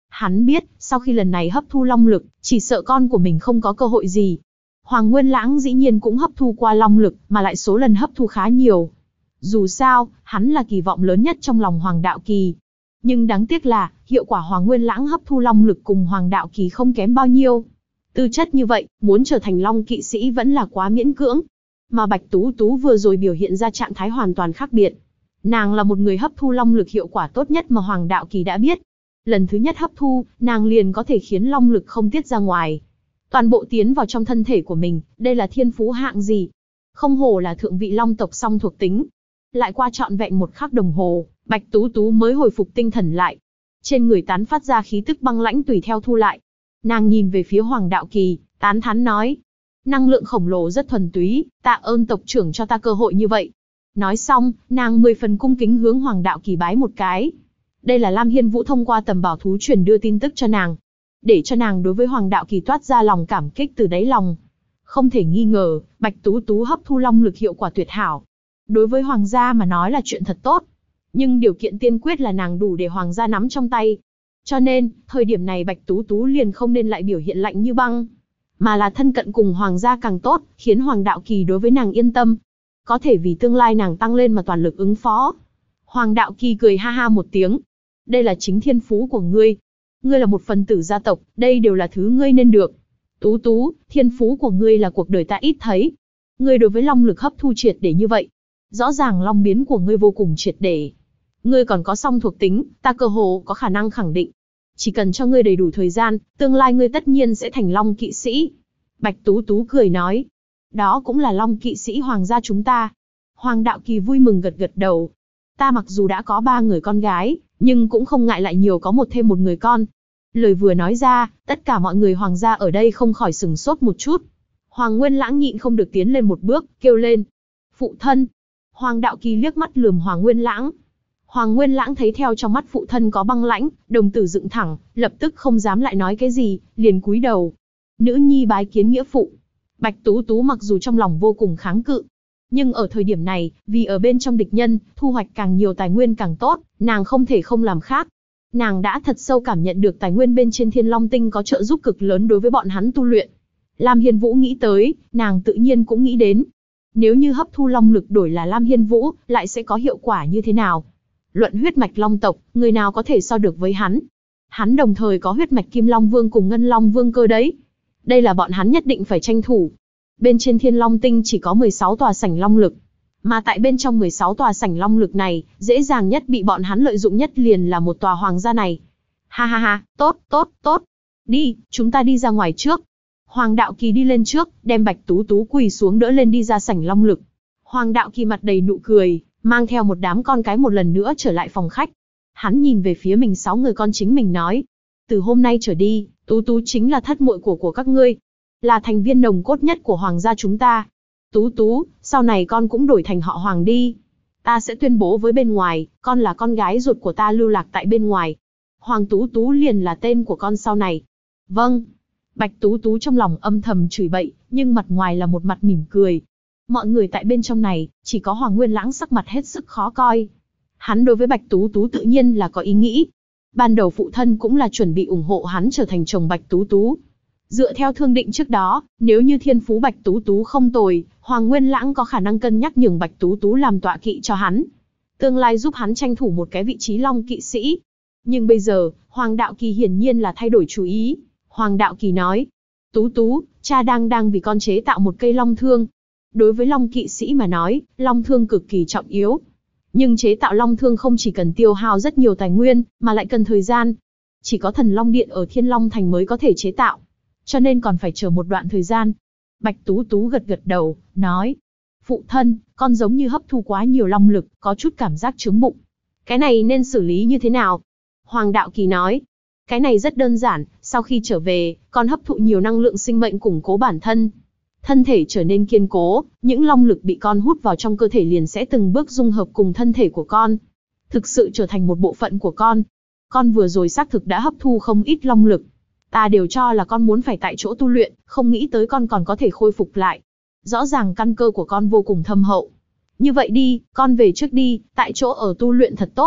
Hắn biết, sau khi lần này hấp thu long lực, chỉ sợ con của mình không có cơ hội gì. Hoàng Nguyên Lãng dĩ nhiên cũng hấp thu qua long lực, mà lại số lần hấp thu khá nhiều. Dù sao, hắn là kỳ vọng lớn nhất trong lòng Hoàng Đạo Kỳ. Nhưng đáng tiếc là, hiệu quả Hoàng Nguyên Lãng hấp thu long lực cùng Hoàng Đạo Kỳ không kém bao nhiêu. Tư chất như vậy, muốn trở thành long kỵ sĩ vẫn là quá miễn cưỡng. Mà Bạch Tú Tú vừa rồi biểu hiện ra trạng thái hoàn toàn khác biệt. Nàng là một người hấp thu long lực hiệu quả tốt nhất mà Hoàng Đạo Kỳ đã biết. Lần thứ nhất hấp thu, nàng liền có thể khiến long lực không tiết ra ngoài. Toàn bộ tiến vào trong thân thể của mình, đây là thiên phú hạng gì? Không hổ là thượng vị long tộc song thuộc tính. Lại qua trọn vẹn 1 khắc đồng hồ, Bạch Tú Tú mới hồi phục tinh thần lại. Trên người tán phát ra khí tức băng lãnh tùy theo thu lại. Nàng nhìn về phía Hoàng Đạo Kỳ, tán thán nói. Năng lượng khổng lồ rất thuần túy, tạ ơn tộc trưởng cho ta cơ hội như vậy. Nói xong, nàng 10 phần cung kính hướng Hoàng Đạo Kỳ bái một cái. Đây là Lam Hiên Vũ thông qua tầm bảo thú truyền đưa tin tức cho nàng. Để cho nàng đối với Hoàng Đạo Kỳ toát ra lòng cảm kích từ đáy lòng. Không thể nghi ngờ, Bạch Tú Tú hấp thu long lực hiệu quả tuyệt hảo. Đối với Hoàng gia mà nói là chuyện thật tốt. Nhưng điều kiện tiên quyết là nàng đủ để Hoàng gia nắm trong tay. Cho nên, thời điểm này Bạch Tú Tú liền không nên lại biểu hiện lạnh như băng. Mà là thân cận cùng Hoàng gia càng tốt, khiến Hoàng Đạo Kỳ đối với nàng yên tâm. Có thể vì tương lai nàng tăng lên mà toàn lực ứng phó. Hoàng Đạo Kỳ cười ha ha một tiếng. Đây là chính thiên phú của ngươi. Ngươi là một phần tử gia tộc, đây đều là thứ ngươi nên được. Tú Tú, thiên phú của ngươi là cuộc đời ta ít thấy. Ngươi đối với long lực hấp thu triệt để như vậy. Rõ ràng long biến của ngươi vô cùng triệt để. Ngươi còn có song thuộc tính, ta cơ hồ có khả năng khẳng định. Chỉ cần cho ngươi đầy đủ thời gian, tương lai ngươi tất nhiên sẽ thành long kỵ sĩ. Bạch Tú Tú cười nói. Đó cũng là long kỵ sĩ hoàng gia chúng ta. Hoàng Đạo Kỳ vui mừng gật gật đầu. Ta mặc dù đã có 3 người con gái, nhưng cũng không ngại lại nhiều có thêm một người con. Lời vừa nói ra, tất cả mọi người hoàng gia ở đây không khỏi sừng sốt một chút. Hoàng Nguyên Lãng nhịn không được tiến lên một bước, kêu lên. Phụ thân. Hoàng Đạo Kỳ liếc mắt lườm Hoàng Nguyên Lãng. Hoàng Nguyên Lãng thấy theo trong mắt phụ thân có băng lãnh, đồng tử dựng thẳng, lập tức không dám lại nói cái gì, liền cúi đầu. Nữ nhi bái kiến nghĩa phụ. Bạch Tú Tú mặc dù trong lòng vô cùng kháng cự, nhưng ở thời điểm này, vì ở bên trong địch nhân, thu hoạch càng nhiều tài nguyên càng tốt, nàng không thể không làm khác. Nàng đã thật sâu cảm nhận được tài nguyên bên trên Thiên Long Tinh có trợ giúp cực lớn đối với bọn hắn tu luyện. Lam Hiên Vũ nghĩ tới, nàng tự nhiên cũng nghĩ đến. Nếu như hấp thu long lực đổi là Lam Hiên Vũ, lại sẽ có hiệu quả như thế nào? Luận huyết mạch long tộc, người nào có thể so được với hắn? Hắn đồng thời có huyết mạch Kim Long Vương cùng Ngân Long Vương cơ đấy. Đây là bọn hắn nhất định phải tranh thủ. Bên trên Thiên Long Tinh chỉ có 16 tòa sảnh long lực. Mà tại bên trong 16 tòa sảnh long lực này, dễ dàng nhất bị bọn hắn lợi dụng nhất liền là một tòa hoàng gia này. Ha ha ha, tốt, tốt, tốt. Đi, chúng ta đi ra ngoài trước. Hoàng Đạo Kỳ đi lên trước, đem Bạch Tú Tú quỳ xuống đỡ lên đi ra sảnh long lực. Hoàng Đạo Kỳ mặt đầy nụ cười, mang theo một đám con cái một lần nữa trở lại phòng khách. Hắn nhìn về phía mình 6 người con chính mình nói. Từ hôm nay trở đi, Tú Tú chính là thất muội của các ngươi. Là thành viên nồng cốt nhất của hoàng gia chúng ta. Tú Tú, sau này con cũng đổi thành họ Hoàng đi. Ta sẽ tuyên bố với bên ngoài, con là con gái ruột của ta lưu lạc tại bên ngoài. Hoàng Tú Tú liền là tên của con sau này. Vâng. Bạch Tú Tú trong lòng âm thầm chửi bậy, nhưng mặt ngoài là một mặt mỉm cười. Mọi người tại bên trong này, chỉ có Hoàng Nguyên Lãng sắc mặt hết sức khó coi. Hắn đối với Bạch Tú Tú tự nhiên là có ý nghĩ. Ban đầu phụ thân cũng là chuẩn bị ủng hộ hắn trở thành chồng Bạch Tú Tú. Dựa theo thương định trước đó, nếu như thiên phú Bạch Tú Tú không tồi, Hoàng Nguyên Lãng có khả năng cân nhắc nhường Bạch Tú Tú làm tọa kỵ cho hắn. Tương lai giúp hắn tranh thủ một cái vị trí long kỵ sĩ. Nhưng bây giờ, Hoàng Đạo Kỳ hiển nhiên là thay đổi chủ ý. Hoàng Đạo Kỳ nói, Tú Tú, cha đang vì con chế tạo một cây long thương. Đối với long kỵ sĩ mà nói, long thương cực kỳ trọng yếu. Nhưng chế tạo long thương không chỉ cần tiêu hao rất nhiều tài nguyên, mà lại cần thời gian. Chỉ có thần long điện ở Thiên Long Thành mới có thể chế tạo. Cho nên còn phải chờ một đoạn thời gian. Bạch Tú Tú gật gật đầu, nói. Phụ thân, con giống như hấp thu quá nhiều long lực, có chút cảm giác chướng bụng. Cái này nên xử lý như thế nào? Hoàng Đạo Kỳ nói. Cái này rất đơn giản, sau khi trở về, con hấp thụ nhiều năng lượng sinh mệnh củng cố bản thân. Thân thể trở nên kiên cố, những long lực bị con hút vào trong cơ thể liền sẽ từng bước dung hợp cùng thân thể của con. Thực sự trở thành một bộ phận của con. Con vừa rồi xác thực đã hấp thu không ít long lực. Ta đều cho là con muốn phải tại chỗ tu luyện, không nghĩ tới con còn có thể khôi phục lại. Rõ ràng căn cơ của con vô cùng thâm hậu. Như vậy đi, con về trước đi, tại chỗ ở tu luyện thật tốt.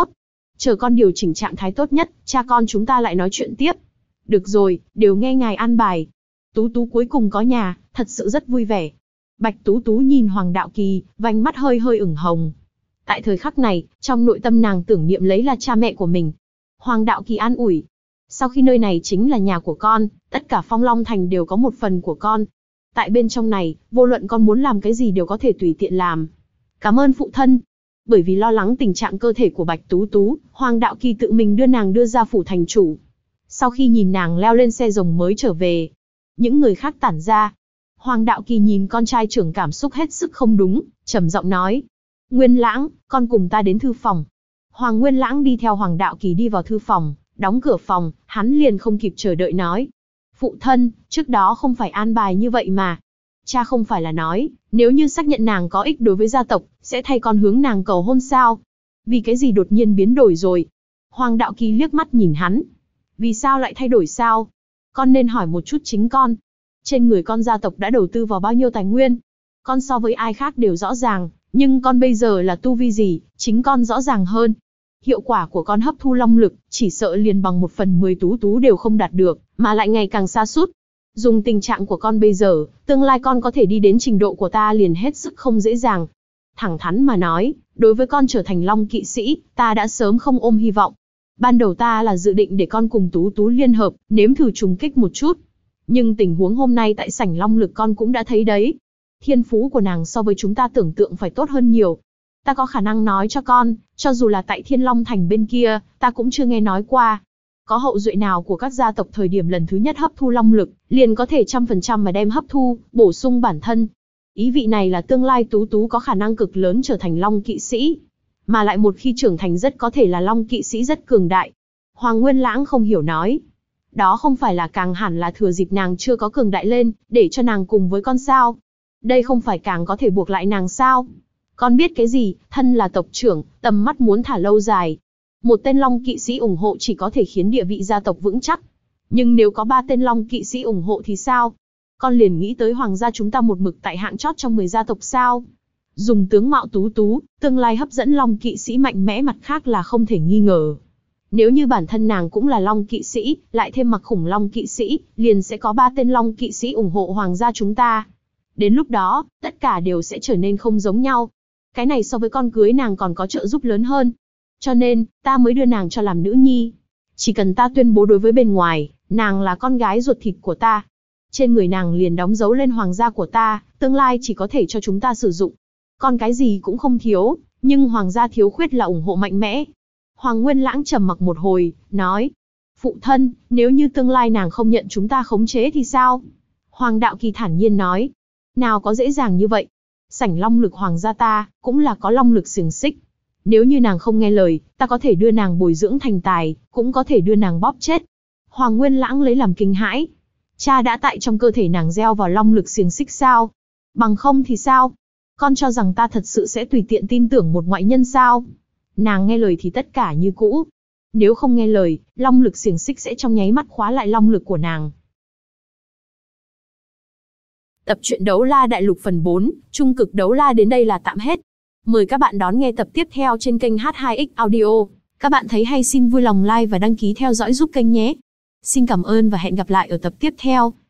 Chờ con điều chỉnh trạng thái tốt nhất, cha con chúng ta lại nói chuyện tiếp. Được rồi, đều nghe ngài an bài. Tú Tú cuối cùng có nhà, thật sự rất vui vẻ. Bạch Tú Tú nhìn Hoàng Đạo Kỳ, vành mắt hơi hơi ửng hồng. Tại thời khắc này, trong nội tâm nàng tưởng niệm lấy là cha mẹ của mình. Hoàng Đạo Kỳ an ủi. Sau khi nơi này chính là nhà của con, tất cả Phong Long Thành đều có một phần của con. Tại bên trong này, vô luận con muốn làm cái gì đều có thể tùy tiện làm. Cảm ơn phụ thân. Bởi vì lo lắng tình trạng cơ thể của Bạch Tú Tú, Hoàng Đạo Kỳ tự mình đưa nàng đưa ra phủ thành chủ. Sau khi nhìn nàng leo lên xe rồng mới trở về, những người khác tản ra. Hoàng Đạo Kỳ nhìn con trai trưởng cảm xúc hết sức không đúng, trầm giọng nói. Nguyên Lãng, con cùng ta đến thư phòng. Hoàng Nguyên Lãng đi theo Hoàng Đạo Kỳ đi vào thư phòng, đóng cửa phòng, hắn liền không kịp chờ đợi nói. Phụ thân, trước đó không phải an bài như vậy mà. Cha không phải là nói, nếu như xác nhận nàng có ích đối với gia tộc, sẽ thay con hướng nàng cầu hôn sao? Vì cái gì đột nhiên biến đổi rồi? Hoàng Đạo Kỳ liếc mắt nhìn hắn. Vì sao lại thay đổi sao? Con nên hỏi một chút chính con. Trên người con gia tộc đã đầu tư vào bao nhiêu tài nguyên? Con so với ai khác đều rõ ràng, nhưng con bây giờ là tu vi gì, chính con rõ ràng hơn. Hiệu quả của con hấp thu long lực, chỉ sợ liền bằng 1/10 Tú Tú đều không đạt được, mà lại ngày càng xa sút. Dùng tình trạng của con bây giờ, tương lai con có thể đi đến trình độ của ta liền hết sức không dễ dàng. Thẳng thắn mà nói, đối với con trở thành Long Kỵ Sĩ, ta đã sớm không ôm hy vọng. Ban đầu ta là dự định để con cùng Tú Tú liên hợp, nếm thử trùng kích một chút. Nhưng tình huống hôm nay tại sảnh Long Lực con cũng đã thấy đấy. Thiên phú của nàng so với chúng ta tưởng tượng phải tốt hơn nhiều. Ta có khả năng nói cho con, cho dù là tại Thiên Long Thành bên kia, ta cũng chưa nghe nói qua. Có hậu duệ nào của các gia tộc thời điểm lần thứ nhất hấp thu long lực, liền có thể 100% mà đem hấp thu, bổ sung bản thân. Ý vị này là tương lai Tú Tú có khả năng cực lớn trở thành Long Kỵ Sĩ. Mà lại một khi trưởng thành rất có thể là Long Kỵ Sĩ rất cường đại. Hoàng Nguyên Lãng không hiểu nói. Đó không phải là càng hẳn là thừa dịp nàng chưa có cường đại lên, để cho nàng cùng với con sao. Đây không phải càng có thể buộc lại nàng sao. Con biết cái gì, thân là tộc trưởng, tầm mắt muốn thả lâu dài. Một tên Long Kỵ Sĩ ủng hộ chỉ có thể khiến địa vị gia tộc vững chắc. Nhưng nếu có 3 tên Long Kỵ Sĩ ủng hộ thì sao? Con liền nghĩ tới hoàng gia chúng ta một mực tại hạng chót trong 10 gia tộc sao? Dùng tướng mạo Tú Tú, tương lai hấp dẫn Long Kỵ Sĩ mạnh mẽ mặt khác là không thể nghi ngờ. Nếu như bản thân nàng cũng là Long Kỵ Sĩ, lại thêm mặc khủng Long Kỵ Sĩ, liền sẽ có 3 tên Long Kỵ Sĩ ủng hộ hoàng gia chúng ta. Đến lúc đó, tất cả đều sẽ trở nên không giống nhau. Cái này so với con cưới nàng còn có trợ giúp lớn hơn. Cho nên, ta mới đưa nàng cho làm nữ nhi. Chỉ cần ta tuyên bố đối với bên ngoài, nàng là con gái ruột thịt của ta. Trên người nàng liền đóng dấu lên hoàng gia của ta, tương lai chỉ có thể cho chúng ta sử dụng. Con cái gì cũng không thiếu, nhưng hoàng gia thiếu khuyết là ủng hộ mạnh mẽ. Hoàng Nguyên Lãng trầm mặc một hồi, nói. Phụ thân, nếu như tương lai nàng không nhận chúng ta khống chế thì sao? Hoàng Đạo Kỳ thản nhiên nói. Nào có dễ dàng như vậy. Sảnh long lực hoàng gia ta, cũng là có long lực xiềng xích. Nếu như nàng không nghe lời, ta có thể đưa nàng bồi dưỡng thành tài, cũng có thể đưa nàng bóp chết. Hoàng Nguyên Lãng lấy làm kinh hãi. Cha đã tại trong cơ thể nàng gieo vào long lực xiềng xích sao? Bằng không thì sao? Con cho rằng ta thật sự sẽ tùy tiện tin tưởng một ngoại nhân sao? Nàng nghe lời thì tất cả như cũ. Nếu không nghe lời, long lực xiềng xích sẽ trong nháy mắt khóa lại long lực của nàng. Tập truyện Đấu La Đại Lục phần 4, Trung Cực Đấu La đến đây là tạm hết. Mời các bạn đón nghe tập tiếp theo trên kênh H2X Audio. Các bạn thấy hay xin vui lòng like và đăng ký theo dõi giúp kênh nhé. Xin cảm ơn và hẹn gặp lại ở tập tiếp theo.